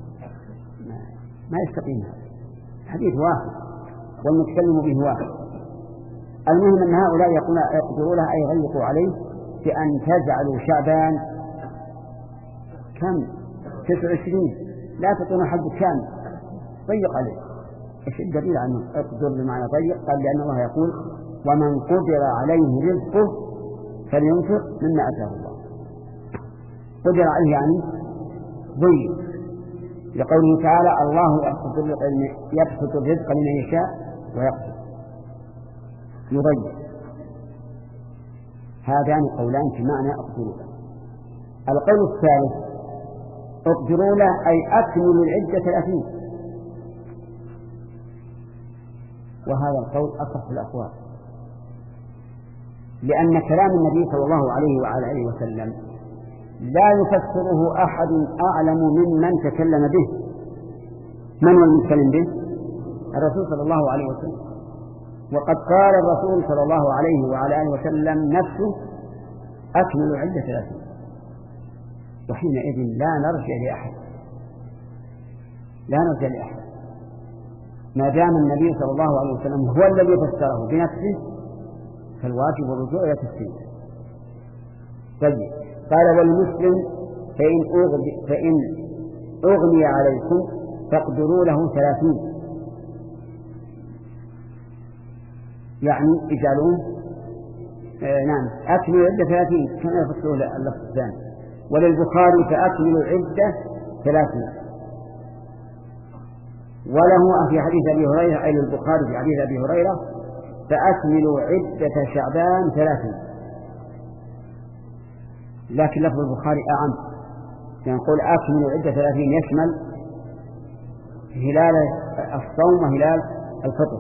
ما يستقيم. حديث واحد والمتكلم به واحد. المهم أن هؤلاء يقولون يقدروا له أي يضيقوا عليه بأن تجعلوا شعبان كم تسعة وعشرين، لا تكون حد كامل، ضيق عليه. ايش الدليل عنه اقدر بمعنى ضيق؟ قال لأن الله يقول ومن قدر عليه رزقه فلينفق مما آتاه الله. قدر عليه يعني ضيق، لقوله تعالى الله يبسط الرزق لمن يشاء ويقدر، يضيق. هذان قولان في معنى اقدروا له. القول الثالث اقدروا له أي أكملوا العدة ثلاثين، وهذا القول أصح الأقوال، لأن كلام النبي صلى الله عليه وعلى آله وسلم لا يفسره أحد أعلم ممن تكلم به. من هو المتكلم به؟ الرسول صلى الله عليه وسلم. وقد قال الرسول صلى الله عليه وعلى آله وسلم نفسه أكمل عدة ثلاثين، وحينئذ لا نرجع لأحد لا نرجع لأحد ما دام النبي صلى الله عليه وسلم هو الذي فسره بنفسه، فالواجب الرجوع إلى تفسيره. طيب قال والمسلم فإن أغني, فإن أغني عليكم فاقدروا له ثلاثين، يعني اجعلون آه نعم أكملوا عدة ثلاثين كما يفسره اللفظ الثاني. وللبخاري فأكملوا عدة ثلاثين، وله في حديث أبي هريرة أي للبخاري في حديث أبي هريرة فأكملوا عدة شعبان ثلاثين. لكن لفظ البخاري أعم، يقول يعني أكملوا عدة ثلاثين يشمل هلال الصوم وهلال الفطر،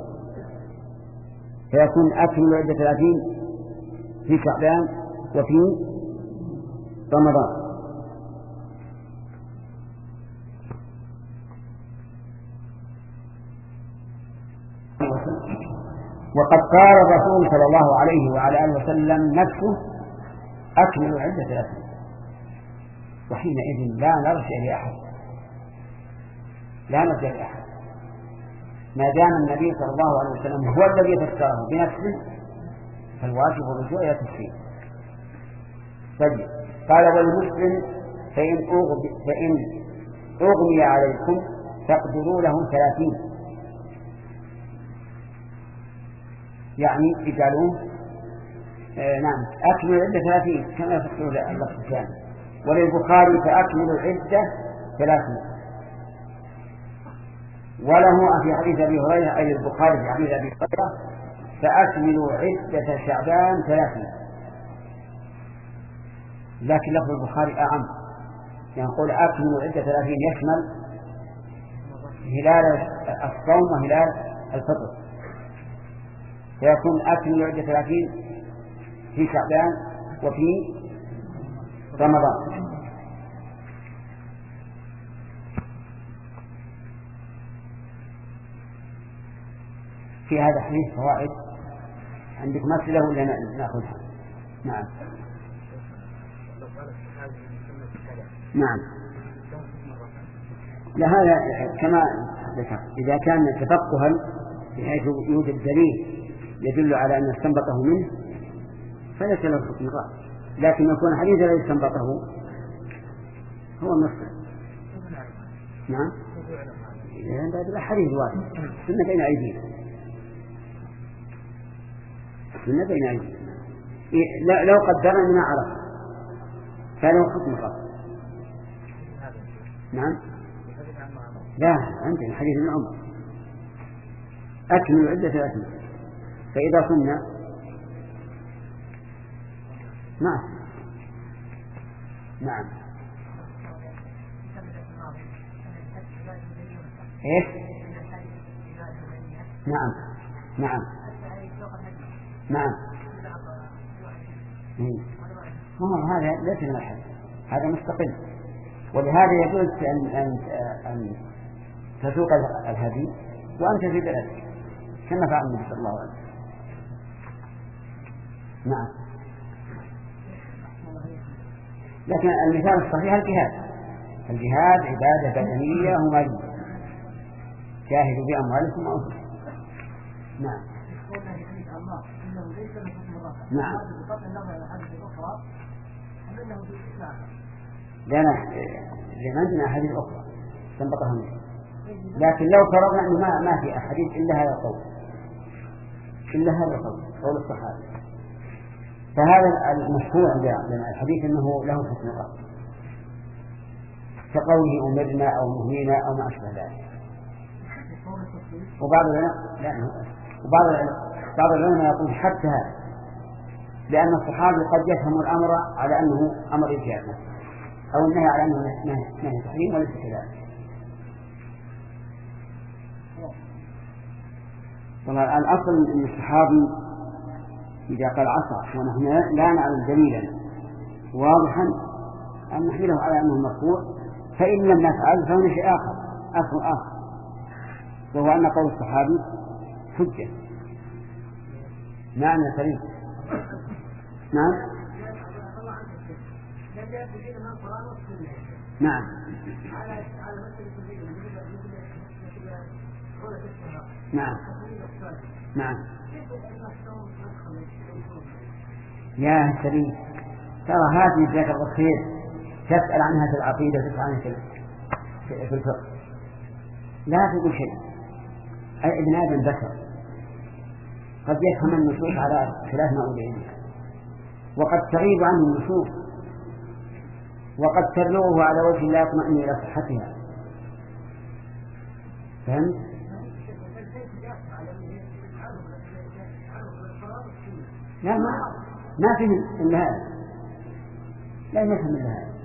فيكون أكملوا عدة ثلاثين في شعبان وفي رمضان. وقد قال الرسول صلى الله عليه وعلى آله وسلم نفسه أكمل عدة ثلاثين، وحينئذ لا نرجع لأحد لا نرجع لأحد ما دام النبي صلى الله عليه وسلم هو الذي فسره بنفسه، فالواجب الرجوع إلى تفصيل. طيب قال والمسلم فإن أغمي, فإن أغمي عليكم تقدروا له ثلاثين، يعني اجعلوه آه نعم أكمل عدة ثلاثين كما تقول اللفظ الثاني. وللبخاري فأكملوا عدة ثلاثين، وله في حديث أبي هريرة أي البخاري في حديث أبي هريرة فأكملوا عدة شعبان ثلاثين. لكن لفظ البخاري أعم، يقول يعني أكملوا عدة ثلاثين يشمل هلال الصوم وهلال الفطر، فيكون أكملوا عدة ثلاثين في شعبان وفي رمضان. في هذا الحديث فوائد. عندك مسألة ولا نأخذها؟ نعم نعم. لهذا كما ذكر إذا كان تفقها بحيث يوجد دليل يدل على أن استنبطه منه فليس له حكم الرأي، لكن يكون الحديث الذي استنبطه هو المصدر. نعم هذا الحديث واحد سنة بين أيدينا، سنة بين أيدينا. لو قدرنا ما عرف فله حكم الرأي. نعم لا عندنا حديث ابن عمر أكمل عدة ثلاثين، فإذا صمنا نعم نعم إيه نعم نعم نعم ما هذا ليس من الحد، هذا مستقل، ولهذا يجوز أن أن أن تسوق الهدي وأنت في بلدك كما فعل النبي صلى الله عليه وسلم. نعم لكن المثال الصحيح الجهاد، الجهاد عبادة بدنية ومالية، جاهدوا بأموالكم وأنفسكم. نعم نعم لأن لأن عندنا أحاديث أخرى استنبطها منه، لكن لو فرضنا أنه ما ما في أحاديث إلا هذا القول إلا هذا القول قول الصحابة، فهذا المشهور عندنا الحديث أنه له حكم الرأي كقوله أمرنا أو نهينا أو ما أشبه ذلك. وبعض العلماء وبعض بعض العلماء يقول حتى هذا، لأن الصحابي قد يفهم الأمر على أنه أمر إجابة أو النهي على أنه نهي تحريم وليس كذلك. والله الأصل أن الصحابي إذا قال عصى ونحن لا نعلم دليلا واضحا أن نحمله على أنه مرفوع، فإن لم نفعل فهو شيء آخر أصل آخر، وهو أن قول الصحابي حجة. نعم يا سليم. نعم نعم نعم نعم يا سليم، ترى هذه جزاك الله خير تسأل عنها في العقيدة وتسأل عنها في الفقه، لا تقول شيء. ابن آدم بشر قد يفهم النصوص على خلاف ما أولئك، وقد تغيب عنه النصوص، وقد تبلغه على وجه لا يطمئن إلى صحتها. فهمت؟ لا ما ما فهم إلا هذا، لا يفهم إلا هذا.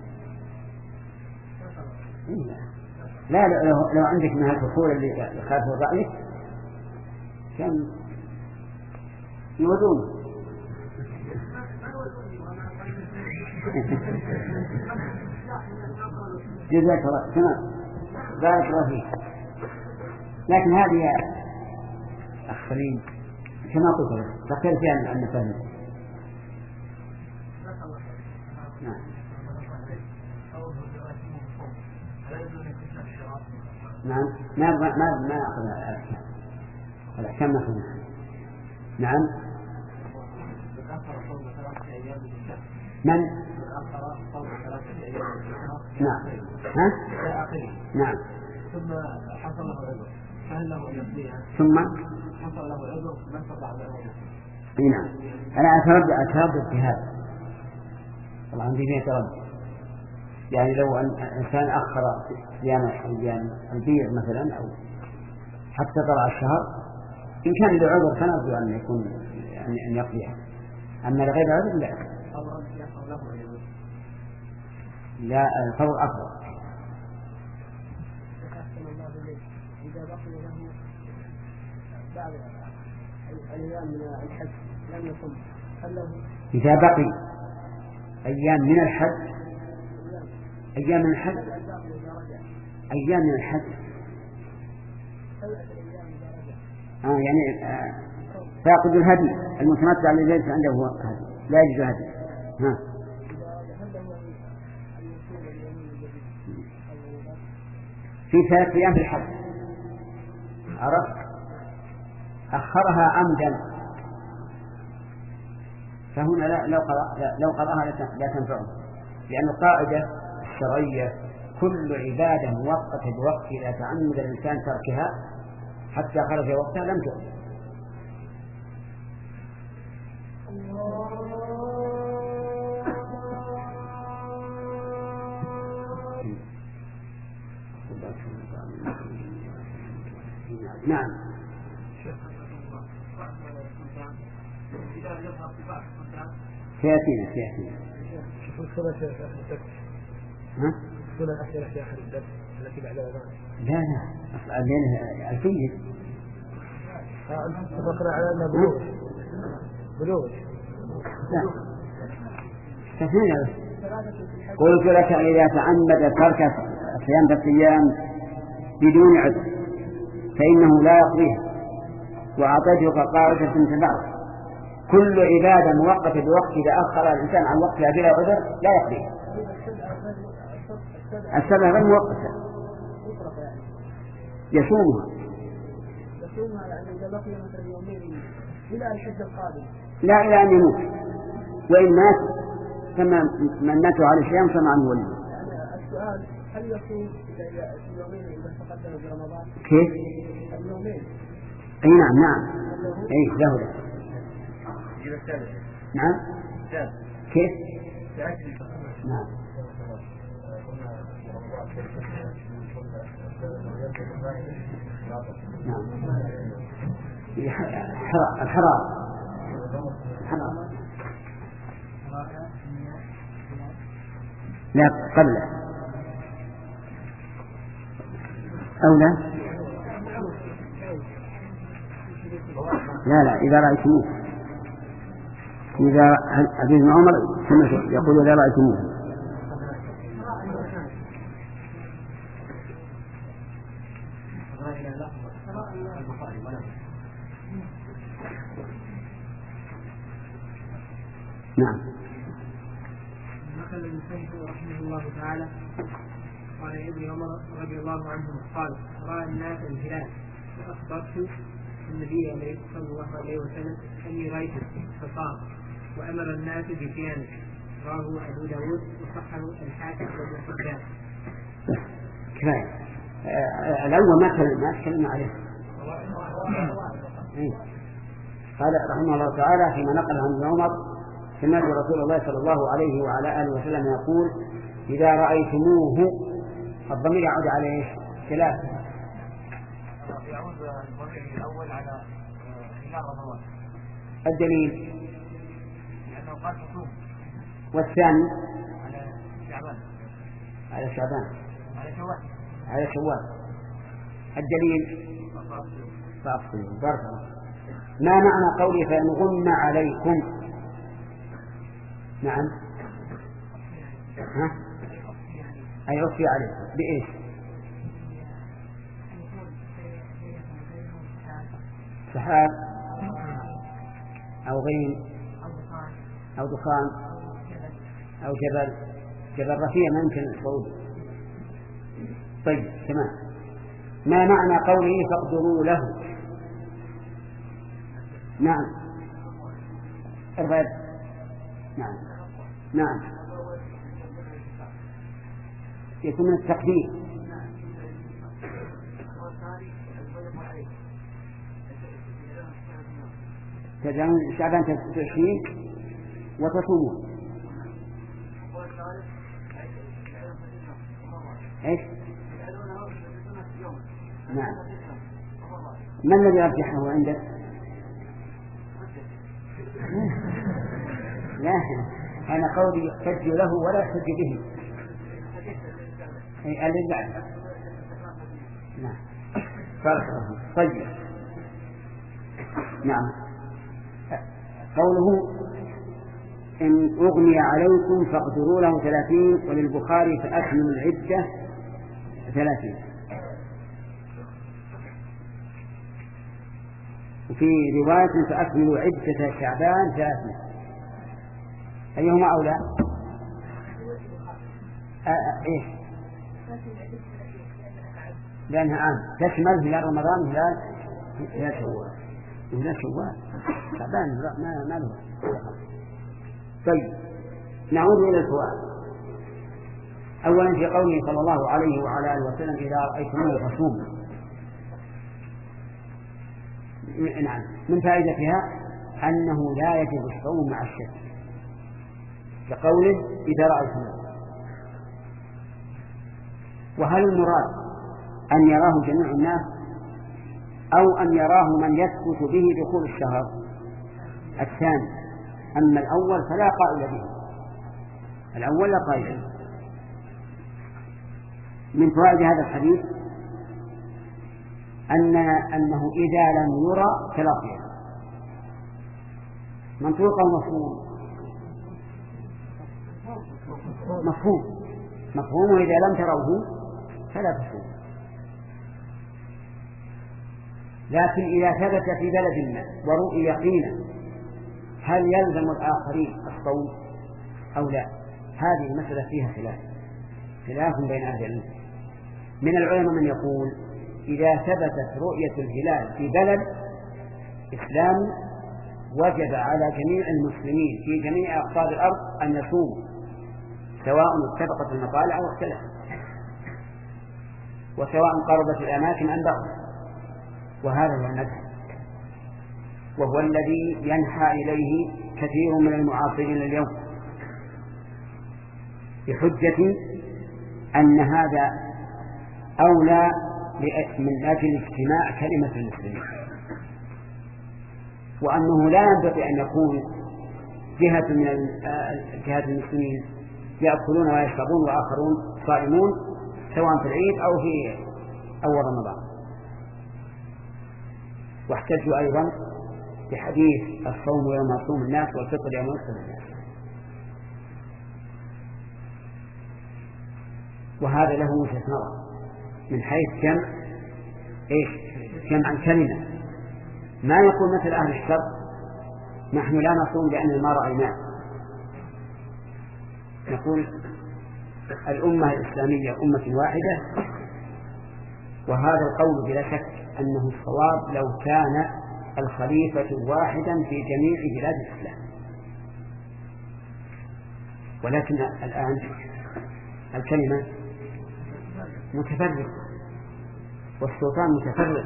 لا لو, لو عندك من هالفصول اللي خالفوا رأيك كان يودون. جزاك الله تمام بارك الله فيك. لكن هذه يا أخ سليم كما قلت فكر فيها عن المفاهيم. نعم نعم ما ما ما ما أخذ الأحكام الأحكام ما أخذها. نعم من؟ نعم. ها؟ نعم. ثم حصل له عذر فهل له أن يقضيها؟ ثم حصل له عذر ما استطاع أن يقضيها. نعم. أنا أتردد أتردد في هذا. طبعا عندي فيه تردد. يعني لو أن إنسان أخر صيام البيع مثلا أو حتى طلع الشهر إن كان له عذر فنرجو أن يكون أن يقضيها. أما لغير عذر لا. لا الفور أفضل. إذا بقي له بعض الأيام من الحج لم يصم هل له؟ إذا بقي أيام من الحج أيام من الحج أيام من الحج آه يعني آه فاقد الهدي المتمتع الذي ليس عنده هدي لا يجوز هدي. ها في ثلاث أيام في الحج عرفت أخرها عمدا فهنا لا لو قضى لو قضاها لا تنفعه لأن القاعدة الشرعية كل عبادة موقتة بوقت إذا تعمد الإنسان تركها حتى خرج وقتها لم تؤذى. نعم. سيأتينا سيأتينا. ها؟ السنة الأخيرة في آخر الدرس التي بعد الأذان. لا لا أصلا بين الفيل. اتفقنا على أنها بلوغ. بلوغ. لا. تفهمنا بس. قلت لك إذا تعمد ترك صيام الصيام بدون عذر فإنه لا يقضيها وأعطيتك قاعدة تبعها كل عبادة مؤقتة بوقت إذا أخر الإنسان عن وقتها بلا عذر لا يقضيها. السبب غير مؤقتة يصومها يصومها لأن إذا بقي مثلا يومين إلى الحج القادم لا إلى أن يموت وإن مات كما من ماتوا على الصيام فما عنه ولي. السؤال هل يصوم إذا اليومين إذا تقدم برمضان؟ كيف؟ اليومين. أي نعم نعم. أي له له. نعم. كيف؟ نعم. نعم. الحرام الحرام الحرام لا قبله أو لا لا لا إذا رأيتموه إذا حديث عمر يقول إذا رأيتموه نعم. نقل المصنف رحمه الله تعالى قال ابن عمر رضي الله عنه قال رأى الناس الهلال فأخبرت النبي صلى الله عليه وسلم أني رأيته فصام وأمر الناس بصيامه رواه أبو داود وصححه الحاكم وابن حبان. كفاية. الأول ما تكلمنا عليه. قال رحمه الله تعالى فيما نقل عن ابن عمر سمعت رسول الله صلى الله عليه وعلى آله وسلم يقول إذا رأيتموه الضمير يعود عليه ثلاثة. يعود الضمير الأول على هلال رمضان. الدليل لأنه قال تصوم. والثاني على شعبان. على شعبان. على شوال. على شوال. الدليل فأفصلوا بركة. ما معنى قولي فإن غم عليكم؟ نعم. ها؟ أي أخفي عليكم بإيش؟ سحاب أو غيم أو دخان أو جبل جبل رفيع ما يمكن الصعود. طيب تمام. ما معنى قوله فاقدروا له؟ نعم الرد. نعم نعم يكون من التقدير. تجعلون شعبان تشرين وتصومون. ايش؟ نعم. ما الذي يرجحه عندك؟ لا أنا قولي يحتج له ولا يحتج به. أي الذي بعد. نعم. بارك الله. طيب. نعم. قوله إن أغمي عليكم فاقدروا له ثلاثين، وللبخاري فأكملوا العدة ثلاثين. وفي رواية فأكملوا عدة شعبان ثلاثين. أيهما أولى؟ إيه؟ لأنها عام تشمل هلال رمضان هلال هلال شوال هلال شوال شعبان ما ما له. طيب نعود إلى الفوائد. أولا في قوله صلى الله عليه وعلى آله وسلم إذا رأيتموه فصوموا. نعم. من فائدتها أنه لا يجب الصوم مع الشك، كقوله إذا رأيتموه. وهل المراد أن يراه جميع الناس أو أن يراه من يثبت به دخول الشهر؟ الثاني. أما الأول فلا قائل به، الأول لا قائل به. من فوائد هذا الحديث أن أنه إذا لم يرى تلقيه منطوق أو مفهوم؟ مفهوم. مفهومه إذا لم تروه فلا تصوم. لكن إذا ثبت في بلد ما ورؤي يقينا هل يلزم الآخرين الصوم أو لا؟ هذه المسألة فيها خلاف خلاف بين أهل العلم. من العلماء من يقول إذا ثبتت رؤية الهلال في بلد إسلامي وجب على جميع المسلمين في جميع أقطار الأرض أن يصوموا سواء اتفقت المطالع أو اختلفت، وسواء قربت الأماكن أم بقت. وهذا هو المذهب، وهو الذي ينحى إليه كثير من المعاصرين اليوم بحجة أن هذا أولى من أجل اجتماع كلمة المسلمين، وأنه لا ينبغي أن يكون جهة من جهات المسلمين يأكلون ويشربون وآخرون صائمون سواء في العيد أو في أول رمضان. واحتجوا أيضا بحديث الصوم يوم يصوم الناس والفطر يوم يفطر الناس، وهذا له وجهة نظر من حيث جمع إيش جمع الكلمة. ما يقول مثل أهل الشر نحن لا نصوم لأن ما رأيناه. نقول الأمة الإسلامية أمة واحدة، وهذا القول بلا شك أنه الصواب لو كان الخليفة واحدا في جميع بلاد الإسلام. ولكن الآن الكلمة متفرقة والسلطان متفرق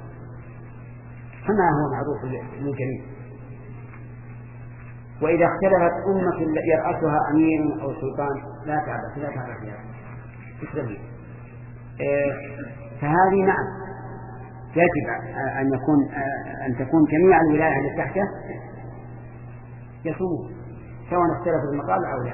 كما هو معروف للجميع. وإذا اختلفت أمة يرأسها أمير أو سلطان لا تعبث لا تعبث فيها. فهذه نعم يجب أن يكون أن تكون جميع الولاية التي تحته يصومون سواء اختلف المطالع أو لا.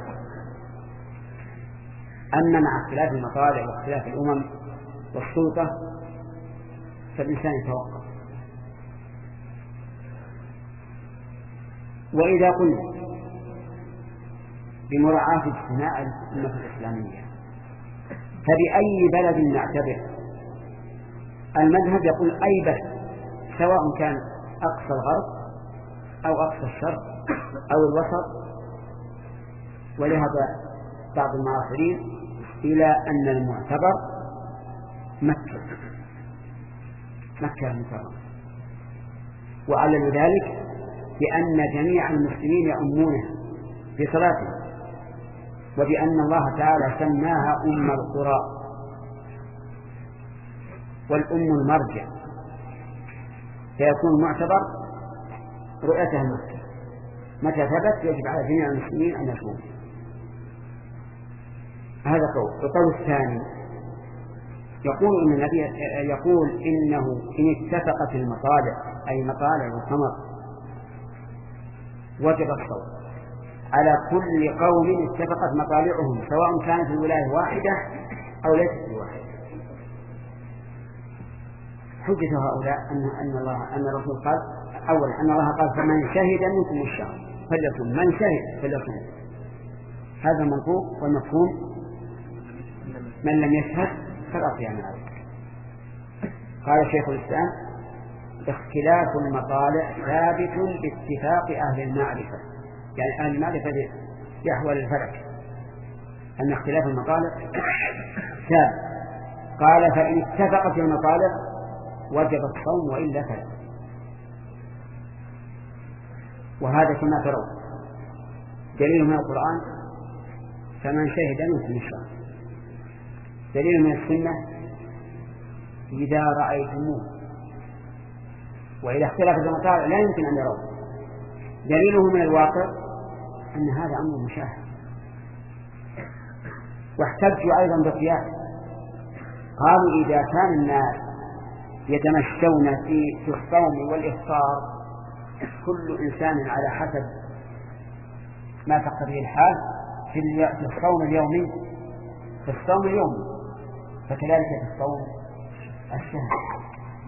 أما مع اختلاف المطالع واختلاف الأمم والسلطة فالإنسان يتوقف. وإذا قلنا بمراعاة اجتماع الأمة الإسلامية فبأي بلد نعتبر؟ المذهب يقول أي بلد سواء كان أقصى الغرب أو أقصى الشرق أو الوسط. ولهذا بعض المعاصرين إلى أن المعتبر مكة مكة المكرمة، وعلل ذلك بأن جميع المسلمين يؤمنونها في صلاتهم وبأن الله تعالى سماها أم القرى، والأم المرجع، فيكون معتبر رؤيتها المكة. متى ثبت يجب على جميع المسلمين أن يكون. هذا قول. القول الثاني يقول إن النبي يقول إنه إن اتفقت المطالع أي مطالع القمر وجب الصوم على كل قوم اتفقت مطالعهم، سواء كانت الولاية واحدة أو ليست بواحدة. حجة هؤلاء أن أن الله أن الرسول قال أولا أن الله قال فمن شهد منكم الشهر فليصم، من شهد فليصم. هذا منطوق، والمفهوم من لم يشهد فلا صيام عليه. قال شيخ الإسلام اختلاف المطالع ثابت باتفاق أهل المعرفة، يعني أهل المعرفة يحول الفلك أن اختلاف المطالع ثابت. قال فإن اتفقت المطالع وجب الصوم وإلا فلا. وهذا كما ترون دليل من القرآن فمن شهد منكم الشهر، دليل من السنة إذا رأيتموه، وإذا اختلفت المطالع لا يمكن أن يروه. دليله من الواقع أن هذا أمر مشاهد. واحتجوا أيضا بقياس، قالوا إذا كان الناس يتمشون في الصوم والإفطار كل إنسان على حسب ما تقتضيه الحال في الصوم اليومي في الصوم اليومي فكذلك في الصوم الشهري.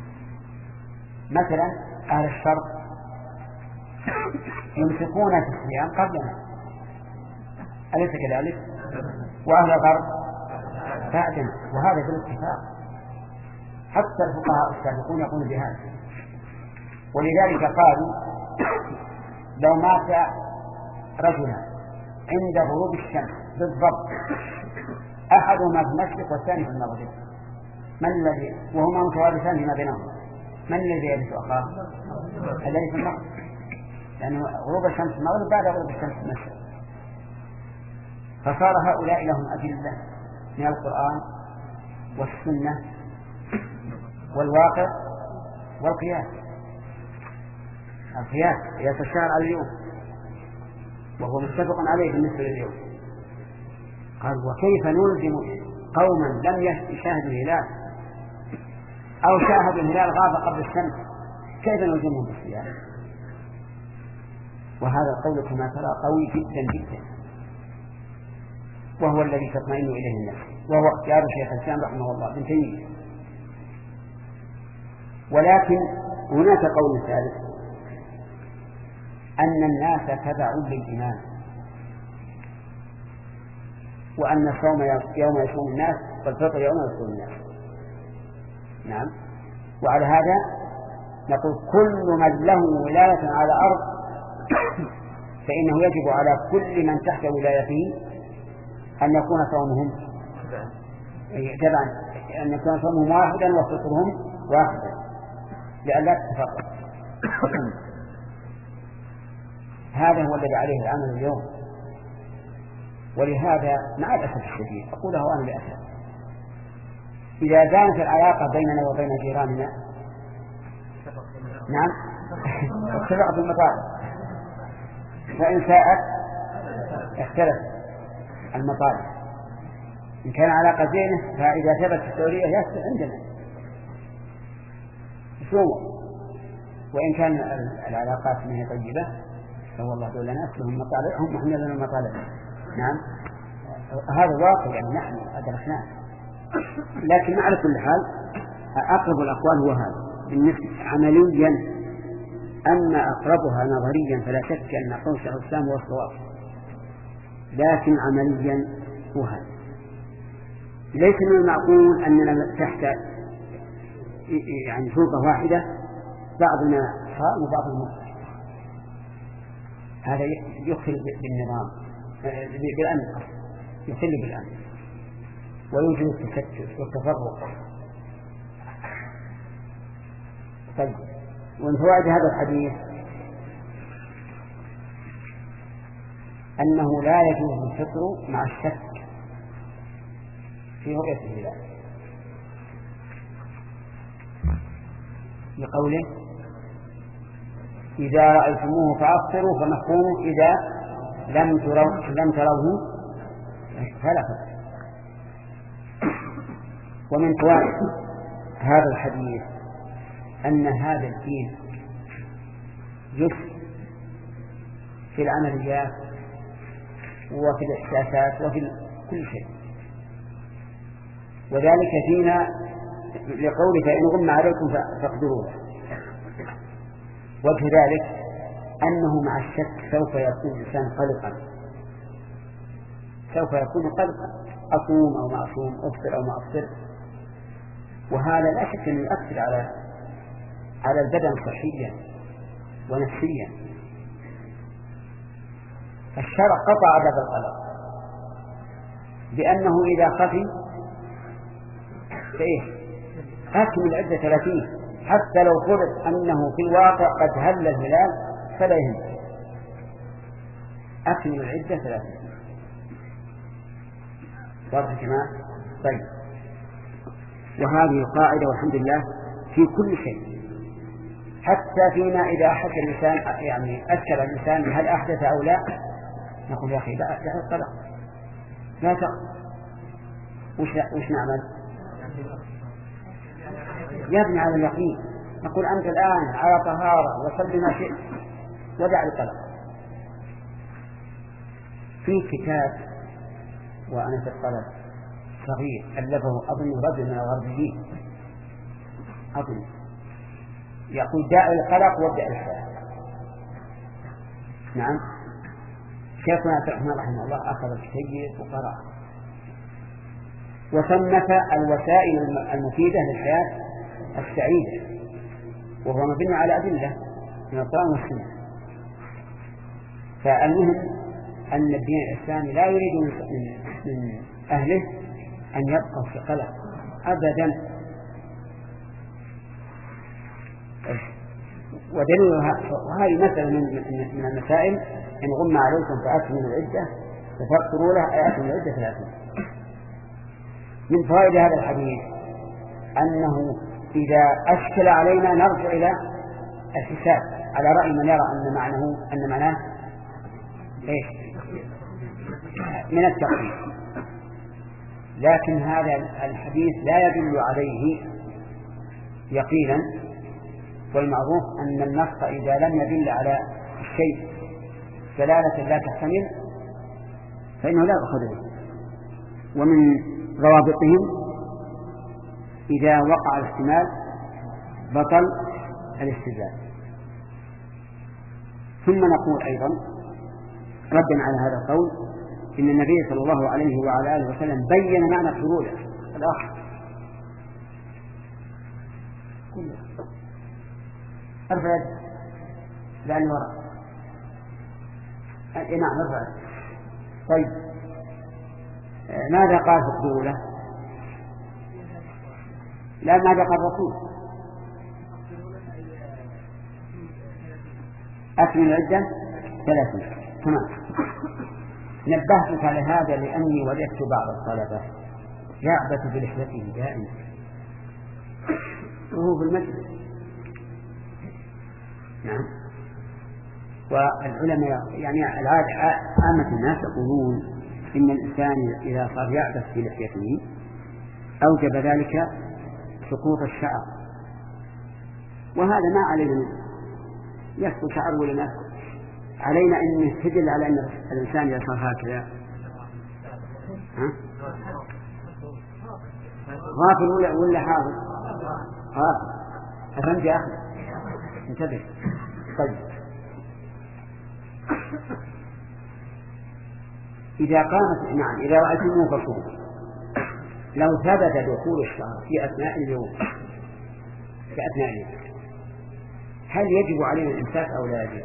مثلا أهل الشرق يمسكون في الصيام قبلنا، أليس كذلك؟ وأهل الغرب بعدنا، وهذا بالاتفاق. حتى الفقهاء السابقون يقولون بهذا. ولذلك قالوا لو مات رجلا عند غروب الشمس بالضبط أحدهما في المشرق والثاني في المغرب، من الذي وهما متوارثان فيما بينهما، من الذي يرث أخاه؟ الذي في المغرب، لأن غروب الشمس في المغرب بعد غروب الشمس في المشرق. فصار هؤلاء لهم أدلة من القرآن والسنة والواقع والقياس. القياس قياس الشهر على اليوم وهو متفق عليه بالنسبة لليوم. قال وكيف نلزم قوما لم يشاهدوا الهلال أو شاهدوا الهلال غاب قبل الشمس، كيف نلزمهم بالصيام؟ وهذا القول كما ترى قوي جدا جدا، وهو الذي تطمئن إليه النفس، وهو اختيار شيخ الإسلام رحمه الله ابن تيمية. ولكن هناك قول ثالث أن الناس تبع للإمام، وأن الصوم يوم يصوم الناس والفطر يوم يصوم الناس. نعم. وعلى هذا نقول كل من له ولاية على الأرض فإنه يجب على كل من تحت ولايته أن يكون صومهم تبعا، أن يكون صومهم واحدا وفطرهم واحدا لئلا تتفرق. هذا هو الذي عليه العمل اليوم. ولهذا مع الأسف الشديد أقوله أنا بأسف، إذا كانت العلاقة بيننا وبين جيراننا نعم اتفق في المطالب، فإن ساءت اختلف المطالب. إن كان علاقة زينة فإذا ثبت السورية يسر عندنا سوء، وإن كان العلاقات منها طيبة فهو الله دول لنا أسلهم مطالعهم ونحن لنا مطالعهم. نعم هذا واقع يعني نحن أدركناه. لكن على كل حال أقرب الأقوال هو هذا بالنسبة عمليا، أما أقربها نظريا فلا شك أن قول شيخ الإسلام هو الصواب، لكن عمليا هو هذا. ليس من المعقول أننا تحت يعني سلطة واحدة بعضنا صائم وبعضنا مفطر، هذا يخل بالنظام بالأمن، يخل بالأمن ويوجد التشتت والتفرق. طيب ومن فوائد هذا الحديث أنه لا يجوز الفطر مع الشك في رؤية الهلال، لقوله إذا رأيتموه فأفطروا، فمفهومه إذا لم تروا لم تروه فلا فطر. ومن فوائد هذا الحديث أن هذا الدين يسر في العمليات وفي الإحساسات وفي كل شيء، وذلك فينا لقوله فإن غم عليكم فاقدروا له. وجه ذلك أنه مع الشك سوف يكون الإنسان قلقا، سوف يكون قلقا، أصوم أو ما أصوم، أفطر أو ما أفطر، وهذا لا شك أنه يؤثر على على البدن صحيا ونفسيا. الشرع قطع هذا القلق بأنه إذا خفي فإيه أكمل العدة ثلاثين، حتى لو فرض أنه في الواقع قد هل الهلال فلا يهم، أكمل العدة ثلاثين. واضح كمان؟ طيب، وهذه قاعدة والحمد لله في كل شيء، حتى فيما إذا حكى الإنسان يعني أشكل الإنسان هل أحدث أو لا، نقول يا أخي لا لا الطلاق لا تقل، وش وش نعمل؟ يبني على اليقين، نقول أنت الآن على طهارة وصل ما شئت ودع الطلاق. في كتاب وأنا في الطلب صغير ألفه أظن رجل من الغربيين أظن، يقول داء القلق وابدأ الحياة. نعم، شيخنا عبد الرحمن رحمه الله أخذ الكتاب وقرأ وصنف الوسائل المفيدة للحياة السعيدة، وهو مبني على أدلة من القرآن والسنة. فالمهم أن الدين الإسلامي لا يريد من أهله أن يبقى في قلق أبدا. ودليلها وهذه مثلا من المسائل إن غم عليكم فأكملوا العدة ففاقدروا له أي أكملوا العدة ثلاثين. من فوائد هذا الحديث أنه إذا أشكل علينا نرجع إلى الحساب على رأي من يرى أن معناه أن معناه إيش من التقدير، لكن هذا الحديث لا يدل عليه يقينا، والمعروف أن النص إذا لم يدل على الشيء دلالة لا تحتمل فإنه لا يأخذ به. ومن ضوابطهم إذا وقع الاحتمال بطل الاستدلال. ثم نقول أيضا ردا على هذا القول إن النبي صلى الله عليه وعلى آله وسلم بين معنى الحلول الآخر. ارفع يدك لأني وراء. إيه نعم ارفع. طيب ماذا قال في الدولة؟ لا ماذا قال الرسول؟ أكمل العدة ثلاثين. تمام. نبهتك على هذا لأني وجدت بعض الطلبة يعبث بلحيته دائما وهو في المسجد. نعم. والعلماء يعني عامة الناس يقولون إن الإنسان إذا صار يعبث بلحيته أوجب ذلك سقوط الشعر، وهذا ما علينا يسقط شعر ولا ما علينا أن نستدل على أن الإنسان إذا صار هكذا غافل ولا ولا حاضر غافل. أفهمت يا أخي؟ انتبه. طيب إذا قامت نعم إذا رأيتموه فصوموا. لو ثبت دخول الشهر في أثناء اليوم في أثناء اليوم هل يجب علينا الإمساك أو لا يجب؟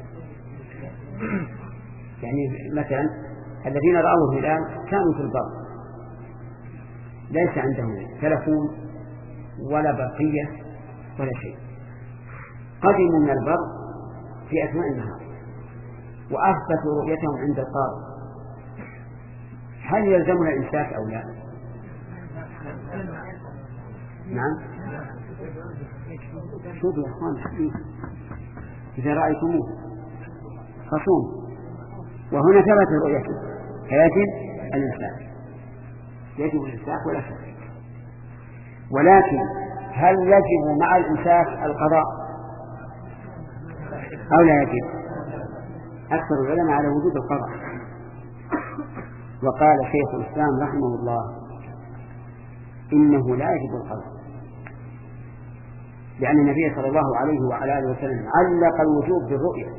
يعني مثلا الذين رأوه الآن كانوا في البر ليس عندهم تلفون ولا برقية ولا شيء، قدموا من البر في أثناء النهار وأثبتوا رؤيتهم عند القاضي، هل يلزمنا الإمساك أو لا؟ نعم. شوفوا يا أخوان، إذا رأيتموه فصوم، وهنا ثبت رؤيته فيجب الإمساك، يجب الإمساك ولا شك. ولكن هل يجب مع الإمساك القضاء أو لا يجب؟ أكثر العلماء على وجود القضاء. وقال شيخ الإسلام رحمه الله إنه لا يجب القضاء، لأن النبي صلى الله عليه وعلى آله وسلم علق الوجوب بالرؤية،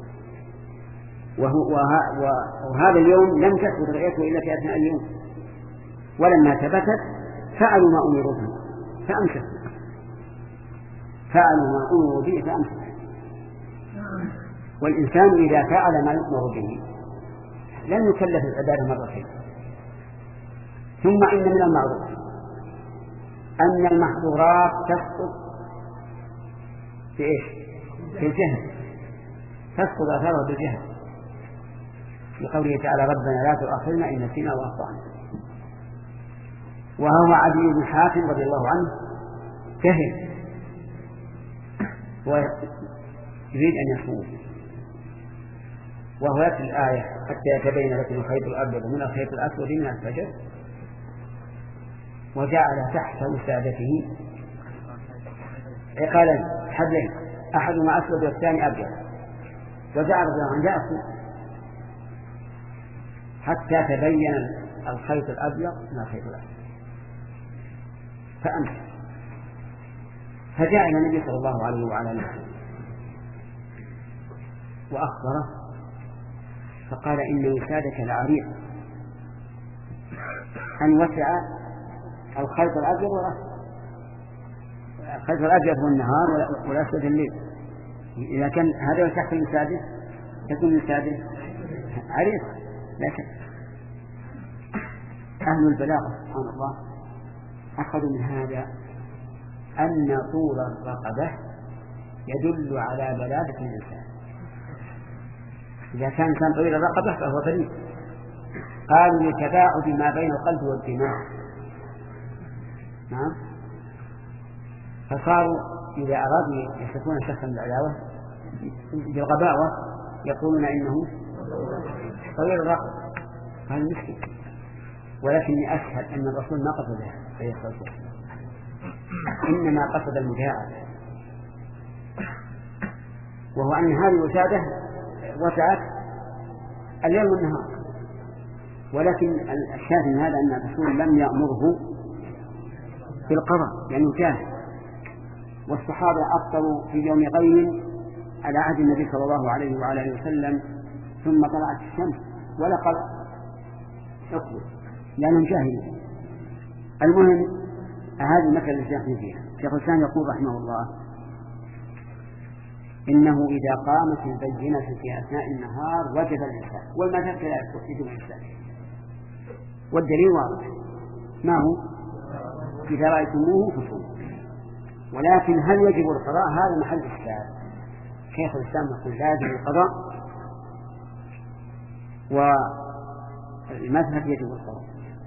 وهو وهذا اليوم لم تثبت رؤيته إلا في أثناء اليوم، ولما ثبتت فعلوا ما أمروا به فأمسكوا، فعلوا ما أمروا به فأمسكوا. والإنسان إذا فعل ما يؤمر به لن يكلف العبادة مرتين. ثم إن من المعروف أن المحظورات تسقط في إيش؟ في الجهل، تسقط أثارها بالجهل، في قوله تعالى ربنا لا تؤاخذنا إن نسينا وأخطأنا. وهو عدي بن حاتم رضي الله عنه جهل ويريد أن يصوم، وهو يتلو الآية حتى يتبين لكم الخيط الأبيض من الخيط الأسود من الفجر، وجعل تحت وسادته عقالا حبلين أحدهما أسود والثاني أبيض، وجعل عن رأسه حتى تبين الخيط الأبيض من الخيط الأسود فأمسك. فجاء إلى النبي صلى الله عليه وعلى آله وسلم وأخبره فقال إن وسادك لعريض أن وسع الخيط الأبيض والأسود. الخيط الأبيض هو النهار والأسود الليل، إذا كان هذا تحت الوسادة تكون الوسادة عريض. لكن أهل البلاغة سبحان الله أخذوا من هذا أن طول الرقبة يدل على بلادة الإنسان. إذا كان كان طويل الرقبة فهو فريد، قالوا لتباعد ما بين القلب والدماغ. نعم. فصاروا إذا أرادوا يصفون شخصا بالعلاوة بالغباوة يقولون إنه طويل الرقبة، هذا مشكلة. ولكني أشهد أن الرسول ما قصد ذلك عليه الصلاة والسلام، إنما قصد المجاعة، وهو أن هذه الوسادة وسعت الليل والنهار. ولكن الشاهد من هذا أن الرسول لم يأمره بالقضاء لأنه جاهل، والصحابة أفطروا في يوم غيم على عهد النبي صلى الله عليه وعلى آله وسلم، ثم طلعت الشمس ولا قضاء أقبل لأنهم جاهلين. المهم هذه المسألة التي نحن فيها. شيخ الإسلام يقول رحمه الله إنه إذا قامت البينة في أثناء النهار وجب الإمساك، والمذهب لا يجب الإمساك، والدليل واضح ما هو؟ إذا رأيتموه فصوموا. ولكن هل يجب القضاء؟ هذا محل إشكال. شيخ الإسلام يقول لا يجب القضاء، والمذهب يجب القضاء.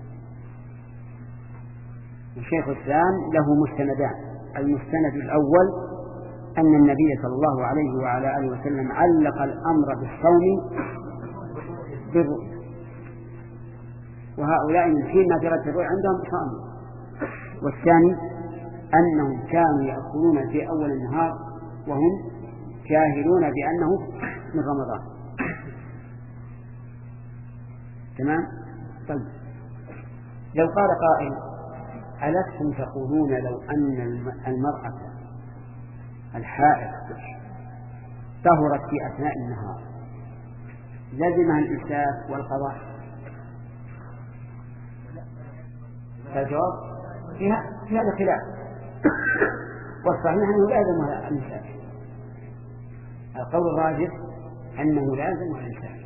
الشيخ الإسلام له مستندان. المستند الأول أن النبي صلى الله عليه وعلى آله وسلم علق الأمر بالصوم بالرؤيا، وهؤلاء من حين ما جرت الرؤيا عندهم صاموا. والثاني أنهم كانوا يأكلون في أول النهار وهم جاهلون بأنه من رمضان. تمام؟ طيب لو قال قائل ألستم تقولون لو أن المرأة الحائض طهرت في أثناء النهار لزمها الإمساك والقضاء؟ فالجواب في هذا خلاف، والصحيح أنه لازم الإمساك. القول الراجح أنه لازم الإمساك،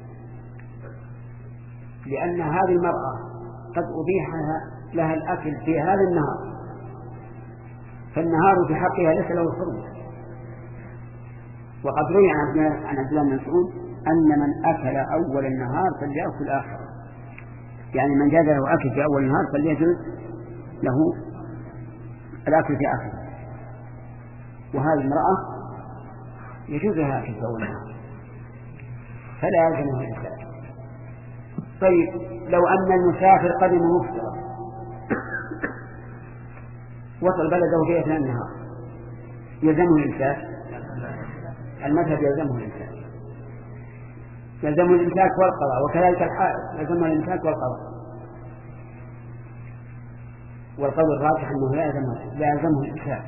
لأن هذه المرأة قد أبيح لها الأكل في هذا النهار، فالنهار في حقها ليس له حرمة. وقد روي عن عبد الله بن مسعود أن من أكل أول النهار فليأكل آخر، يعني من جاز له أكل في أول النهار فليجوز له الأكل في آخر. وهذه المرأة يجوز لها أكل في أول النهار فلا يلزمه الإمساك. طيب لو أن المسافر قدم مفطرا وصل بلده في أثناء النهار يلزمه الإمساك؟ المذهب يلزمه الإمساك، يلزمه الإمساك والقضاء، وكذلك الحائض يلزمه الإمساك والقضاء. والقول الراجح أنه لا يلزمه لا يلزمه الإمساك.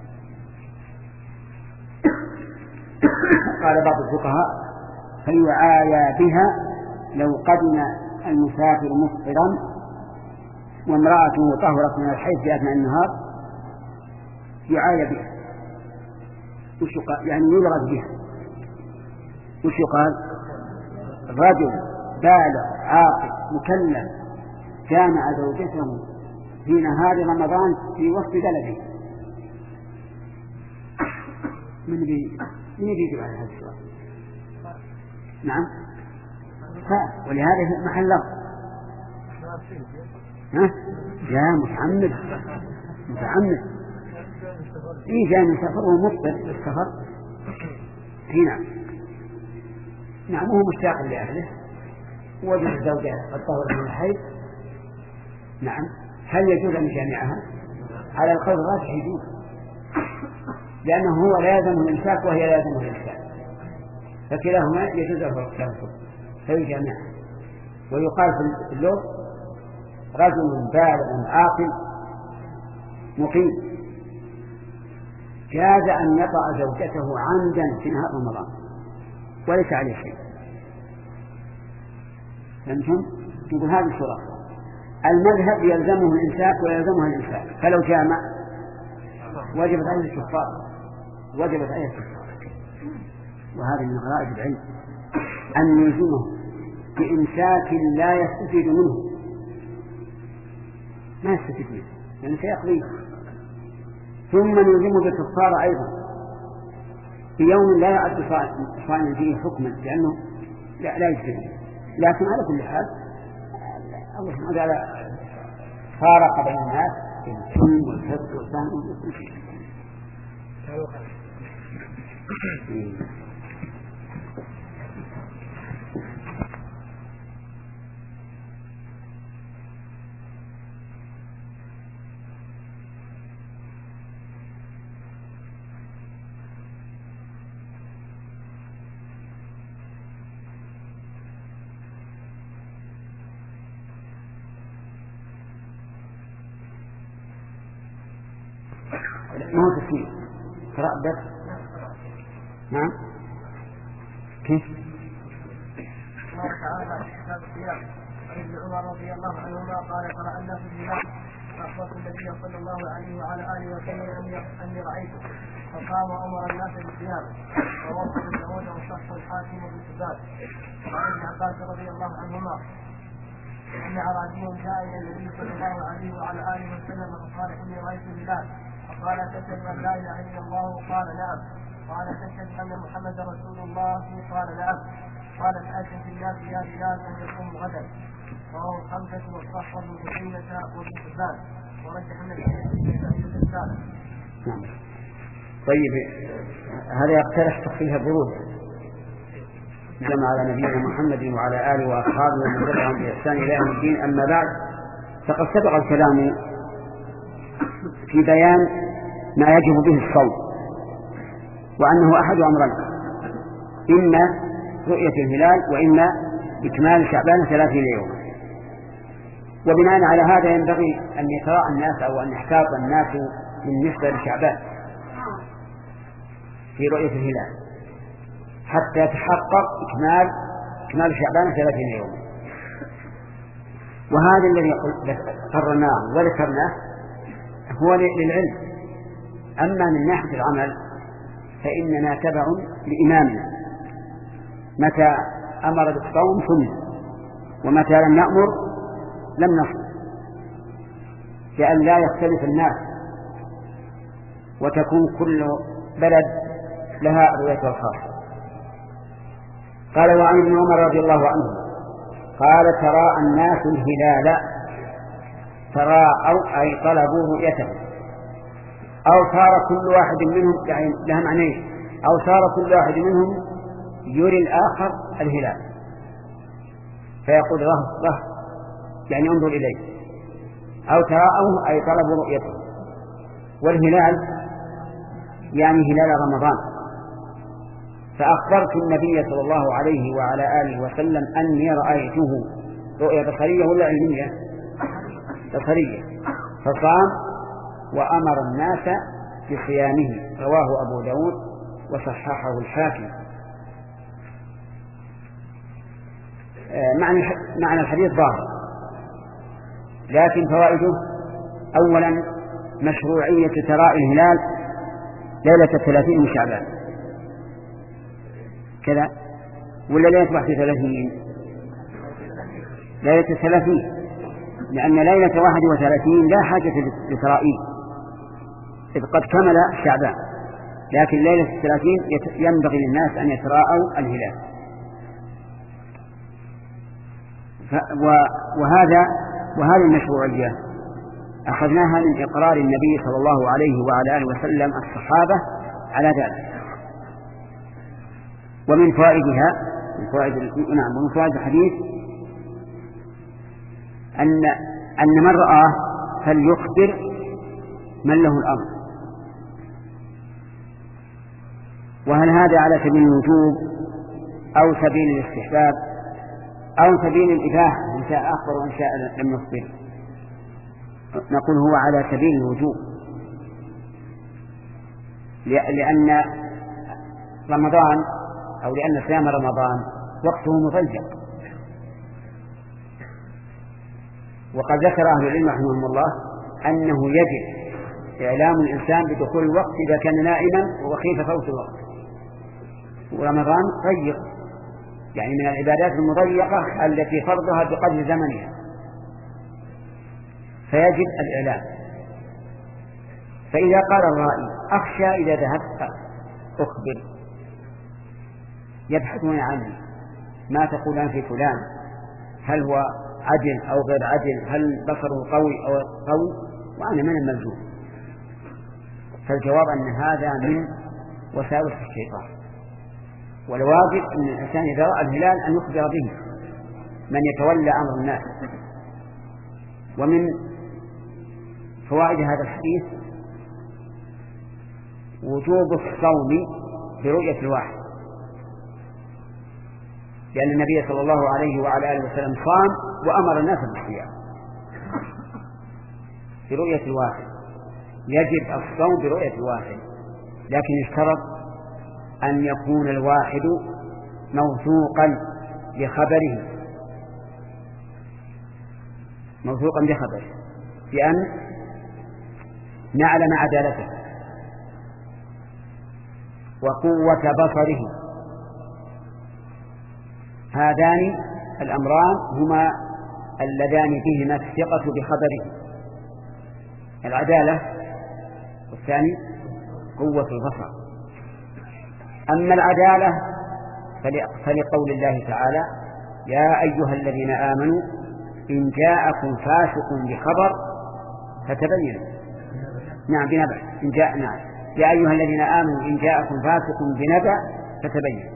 قال بعض الفقهاء فيعايا بها لو قدم المسافر مفطرا وامرأته طهرت من الحيض في أثناء النهار يعايا بها، وش قال؟ يعني يلغز بها. وش قال؟ رجل بالغ عاقل مكلف جامع زوجته في نهار رمضان في وسط بلده. من بي من يجيب على هذا السؤال؟ نعم ف... ولهذا في محل لغز. ها جاء متعمد متعمد إيه جاء من سفر ومفطر بالسفر هنا. نعم هو مشتاق لأهله وجد الزوجة قد طهرت من الحيض. نعم هل يجوز أن يجامعها؟ على القول الراجح يجوز، لأنه هو لا يلزمه الإمساك وهي لا يلزمه الإمساك، فكلاهما يجوز له التوسط فيجامعها. ويقال في اللغة رجل بالغ عاقل مقيم جاز أن يطأ زوجته عمدا في نهار رمضان وليس عليه شيء. فهمتم؟ يقول هذه الصورة المذهب يلزمه الإمساك ويلزمه الإمساك، فلو جامع وجبت عليه الكفارة وجبت عليه الكفارة. وهذا من غرائب العلم أن يلزمه بإمساك لا يستفيد منه، ما يستفيد منه يعني سيقضيه، ثم نلزمه بالكفارة أيضا في يوم لا يعد صائما فيه حكما لأنه لا, لا يستفيد. لكن على كل حال الله سبحانه وتعالى فارق بين الناس في السن والفقه والفهم وكل شيء. ما هو تسمية قراءة درس. نعم كيف؟ الله تعالى في كتاب الصيام عن ابن عمر رضي الله عنهما قال قرأ الناس بالله فأخبرت النبي صلى الله عليه وعلى آله وسلم أني رأيته فقام وأمر الناس بالصيام ووصف ابن داود وصح الحاكم وابن حبان. وعن ابن عباس رضي الله عنهما أن أعرابيا جاء إلى النبي صلى الله عليه وعلى آله وسلم فقال إني رأيت بلال قال تشهد أن لا إله إلا الله قال نعم قال تشهد أن محمد رسول الله قال نعم قال فأشهد الناس يا بلال أن يقوم غدا. وهو خمسة والصحة من حسينة وابن حبان ورجح من الرسالة. طيب هذا يقترح تخفيها برود جمع على نبينا محمد وعلى آله وأصحابه ومن تبعهم بإحسان إلى يوم الدين. أما بعد فقد سبق الكلام في بيان ما يجب به الصوم، وأنه أحد أمرين: إما رؤية الهلال وإما إكمال شعبان ثلاثين يوما. وبناء على هذا ينبغي أن يتراءى الناس أو أن يحتاط الناس بالنسبة لشعبان في رؤية الهلال حتى يتحقق إكمال إكمال شعبان ثلاثين يوما. وهذا الذي قررناه وذكرناه هو للعلم. أما من ناحية العمل فإننا تبع لإمامنا، متى أمر بالصوم صمنا ومتى لم نأمر لم نصم، لأن لا يختلف الناس وتكون كل بلد لها رؤيتها الخاصة. قال وعن ابن عمر رضي الله عنه قال تراءى الناس الهلال، تراءوا أي طلبوا رؤيته، أو صار كل واحد منهم، يعني لها معنيين، أو صار كل واحد منهم يري الآخر الهلال فيقول ره ره يعني انظر إليه، أو تراءوا أي طلبوا رؤيته. والهلال يعني هلال رمضان، فأخبرت النبي صلى الله عليه وعلى آله وسلم أني رأيته رؤية بصرية ولا علمية؟ بصرية، فصام وأمر الناس بصيامه، رواه أبو داود وصححه الحاكم. معنى الحديث ظاهر، لكن فوائده: أولا مشروعية تراءي الهلال ليلة الثلاثين من شعبان كذا، ولا ليلة واحد وثلاثين؟ ليلة الثلاثين، لأن ليلة واحد وثلاثين لا حاجة لترائيه إذ قد كمل شعبان، لكن ليلة الثلاثين ينبغي للناس أن يتراءوا الهلال. وهذا وهذه المشروعية أخذناها من إقرار النبي صلى الله عليه وعلى آله وسلم الصحابة على ذلك. ومن فوائدها من فوائد نعم ومن فوائد الحديث أن أن من رآه فليخبر من له الأمر. وهل هذا على سبيل الوجوب أو سبيل الاستحباب أو سبيل الإباحة؟ إن شاء أخبر وإن شاء لم يخبر. نقول هو على سبيل الوجوب، لأن رمضان أو لأن صيام رمضان وقته مضيق، وقد ذكر أهل العلم رحمهم الله أنه يجب إعلام الإنسان بدخول الوقت إذا كان نائما وخيف فوت الوقت. ورمضان ضيق، يعني من العبادات المضيقة التي فرضها بقدر زمنها، فيجب الإعلام. فإذا قال الرائي أخشى إذا ذهبت أخبر، يبحثون عني ما تقولان في فلان، هل هو عدل أو غير عدل، هل بصره قوي أو قوي، وأنا من الملزوم. فالجواب أن هذا من وساوس الشيطان، والواجب أن الإنسان إذا رأى الهلال أن يخبر به من يتولى أمر الناس. ومن فوائد هذا الحديث وجوب الصوم برؤية الواحد، لأن النبي صلى الله عليه وعلى آله وسلم صام وأمر الناس بالصيام برؤية الواحد. يجب الصوم برؤية الواحد، لكن اشترط أن يكون الواحد موثوقا بخبره موثوقا بخبره بأن نعلم عدالته وقوة بصره. هذان الأمران هما اللذان بهما الثقة بخبره، العدالة، والثاني قوة البصر. أما العدالة فلقول الله تعالى يا أيها الذين آمنوا إن جاءكم فاسق بخبر فتبينوا. نعم بنبأ إن جاء نعم يا أيها الذين آمنوا إن جاءكم فاسق بنبأ فتبينوا.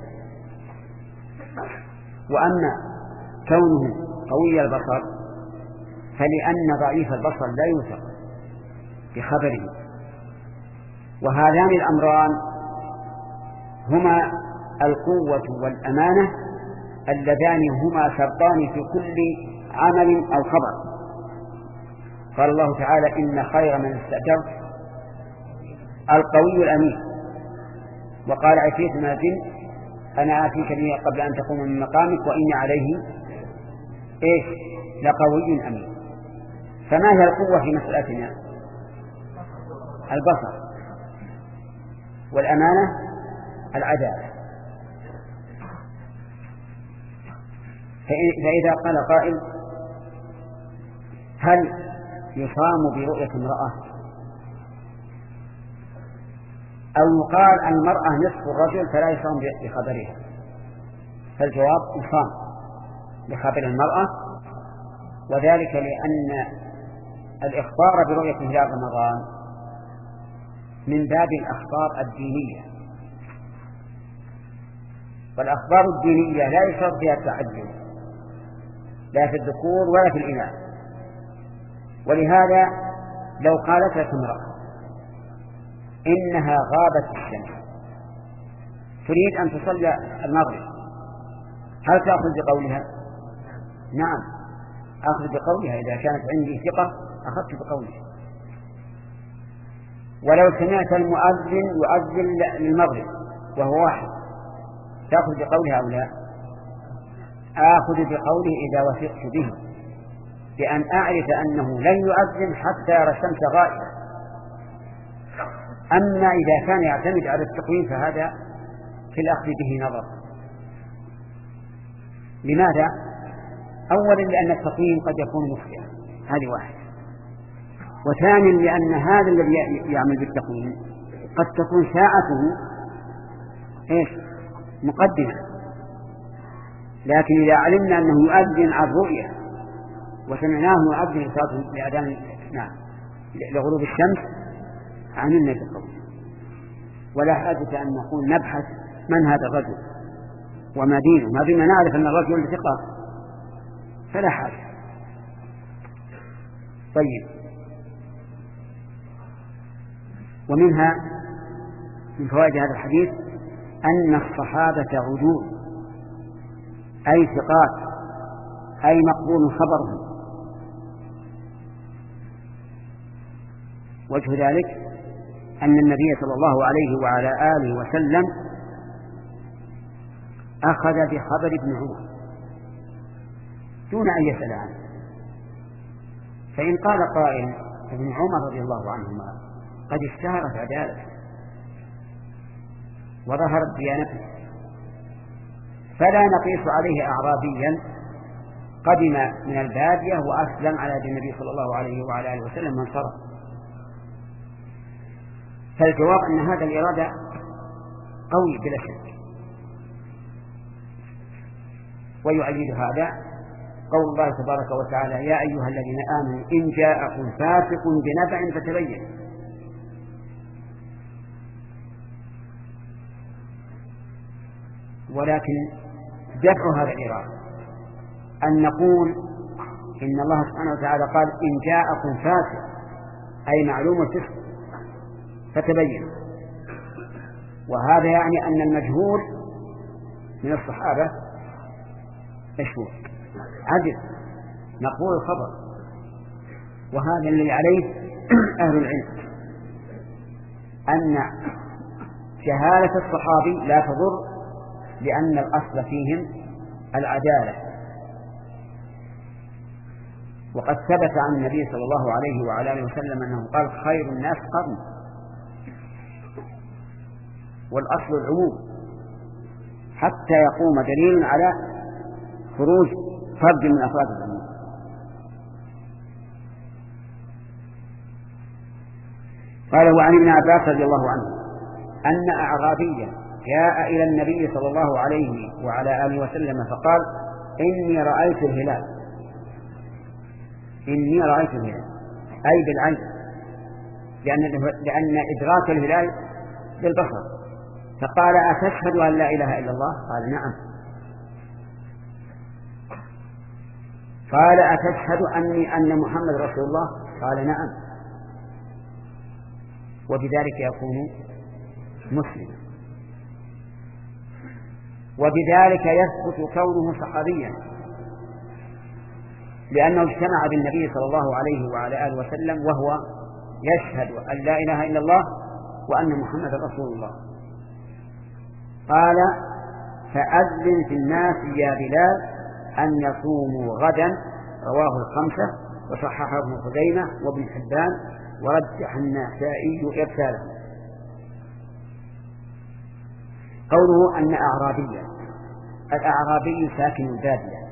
وأما كونه قوي البصر فلأن ضعيف البصر لا يوثق بخبره. وهذان الأمران هما القوة والأمانة اللذان هما شرطان في كل عمل أو خبر. قال الله تعالى إن خير من استأجرت القوي الأمين. وقال عفريت من الجن أنا آتيك به قبل أن تقوم من مقامك وإني عليه إيش لقوي أمين. فما هي القوة في مسألتنا؟ البصر، والأمانة العدالة. فإذا قال قائل هل يصام برؤية امرأة أو يقال المرأة نصف الرجل فلا يصام بخبرها؟ فالجواب إنصام لخبر المرأة، وذلك لأن الإخبار برؤية هلال رمضان من باب الأخبار الدينية، والأخبار الدينية لا يشرط فيها التعجل لا في الذكور ولا في الإناث. ولهذا لو قالت لك امرأة إنها غابت الشمس تريد أن تصلي المغرب، هل تأخذ بقولها؟ نعم، أخذ بقولها. إذا كانت عندي ثقة أخذت بقولها. ولو سمعت المؤذن يؤذن للمغرب وهو واحد تأخذ بقولها أو لا؟ آخذ بقوله إذا وثقت به، بأن أعرف أنه لن يؤذن حتى يرى الشمس غائبة. أما إذا كان يعتمد على التقويم فهذا في الأخذ به نظر. لماذا؟ أولا لأن التقويم قد يكون مخطئا، هذه واحد. وثانيا لأن هذا الذي يعمل بالتقويم قد تكون ساعته إيش؟ مقدمة، لكن إذا علمنا أنه يؤذن عن رؤية وسمعناه يؤذن لأذان نعم لغروب الشمس عملنا بالقول، ولا حاجة أن نقول نبحث من هذا الرجل وما دينه، ما ديننا نعرف أن الرجل ثقة فلا حاجة. طيب، ومنها من فوائد هذا الحديث أن الصحابة عدول، أي ثقات، أي مقبول خبرهم. وجه ذلك أن النبي صلى الله عليه وعلى آله وسلم أخذ بخبر ابن عمر دون أن يسأل عنه. فإن قال قائل ابن عمر رضي الله عنهما قد اشتهرت عدالته وظهرت ديانته، فلا نقيس عليه أعرابيا قدم من البادية وأسلم على يد النبي صلى الله عليه وعلى آله وسلم من صرف. فالجواب أن هذا الإرادة قوي بلا شك. ويؤيد هذا قول الله تبارك وتعالى: يا أيها الذين آمنوا إن جاءكم فاسق بنبأ فتبين. ولكن دفع هذا الإرادة أن نقول إن الله سبحانه وتعالى قال إن جاءكم فاسق، أي معلوم الفسق فتبين. وهذا يعني أن المجهول من الصحابة مشهور عدل مقبول الخبر، وهذا الذي عليه أهل العلم، أن جهالة الصحابي لا تضر، لأن الأصل فيهم العدالة. وقد ثبت عن النبي صلى الله عليه وعلى آله وسلم أنه قال: خير الناس قرن، والأصل العموم حتى يقوم دليل على خروج فرد من أفراد العموم. قال: وعن ابن عباس رضي الله عنه أن أعرابيا جاء إلى النبي صلى الله عليه وعلى آله وسلم فقال: إني رأيت الهلال. إني رأيت الهلال أي بالعين، لأن, لأن إدراك الهلال بالبصر. فقال: أتشهد أن لا إله إلا الله؟ قال: نعم. قال: أتشهد أني أن محمد رسول الله؟ قال: نعم. وبذلك يكون مسلما، وبذلك يثبت كونه صحابيا، لأنه اجتمع بالنبي صلى الله عليه وعلى آله وسلم وهو يشهد أن لا إله إلا الله وأن محمد رسول الله. قال: فأذن في الناس يا بلال أن يصوموا غدا. رواه الخمسة وصححه ابن خزيمة وابن حبان ورجح النسائي إرساله. قوله أن أعرابيا، الأعرابي ساكن البادية،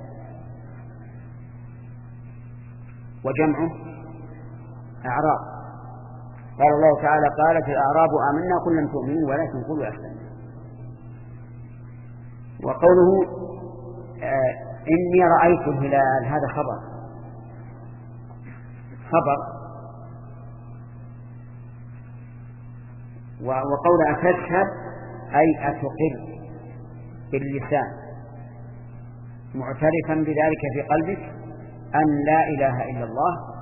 وجمعه أعراب. قال الله تعالى: قالت الأعراب آمنا قل لم تؤمنوا ولكن قولوا أسلمنا. وقوله آه إني رأيت الهلال، هذا خبر خبر وقول أتشهد أي أتقر باللسان معترفا بذلك في قلبك أن لا إله إلا الله.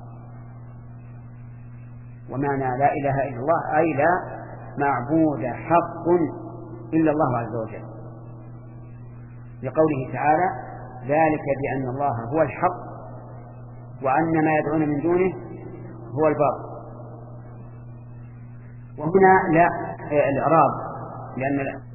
ومعنى لا إله إلا الله أي لا معبود حق إلا الله عز وجل، لقوله تعالى ذلك بأن الله هو الحق وأن ما يدعون من دونه هو الباطل. وهنا لا الإعراب، لأن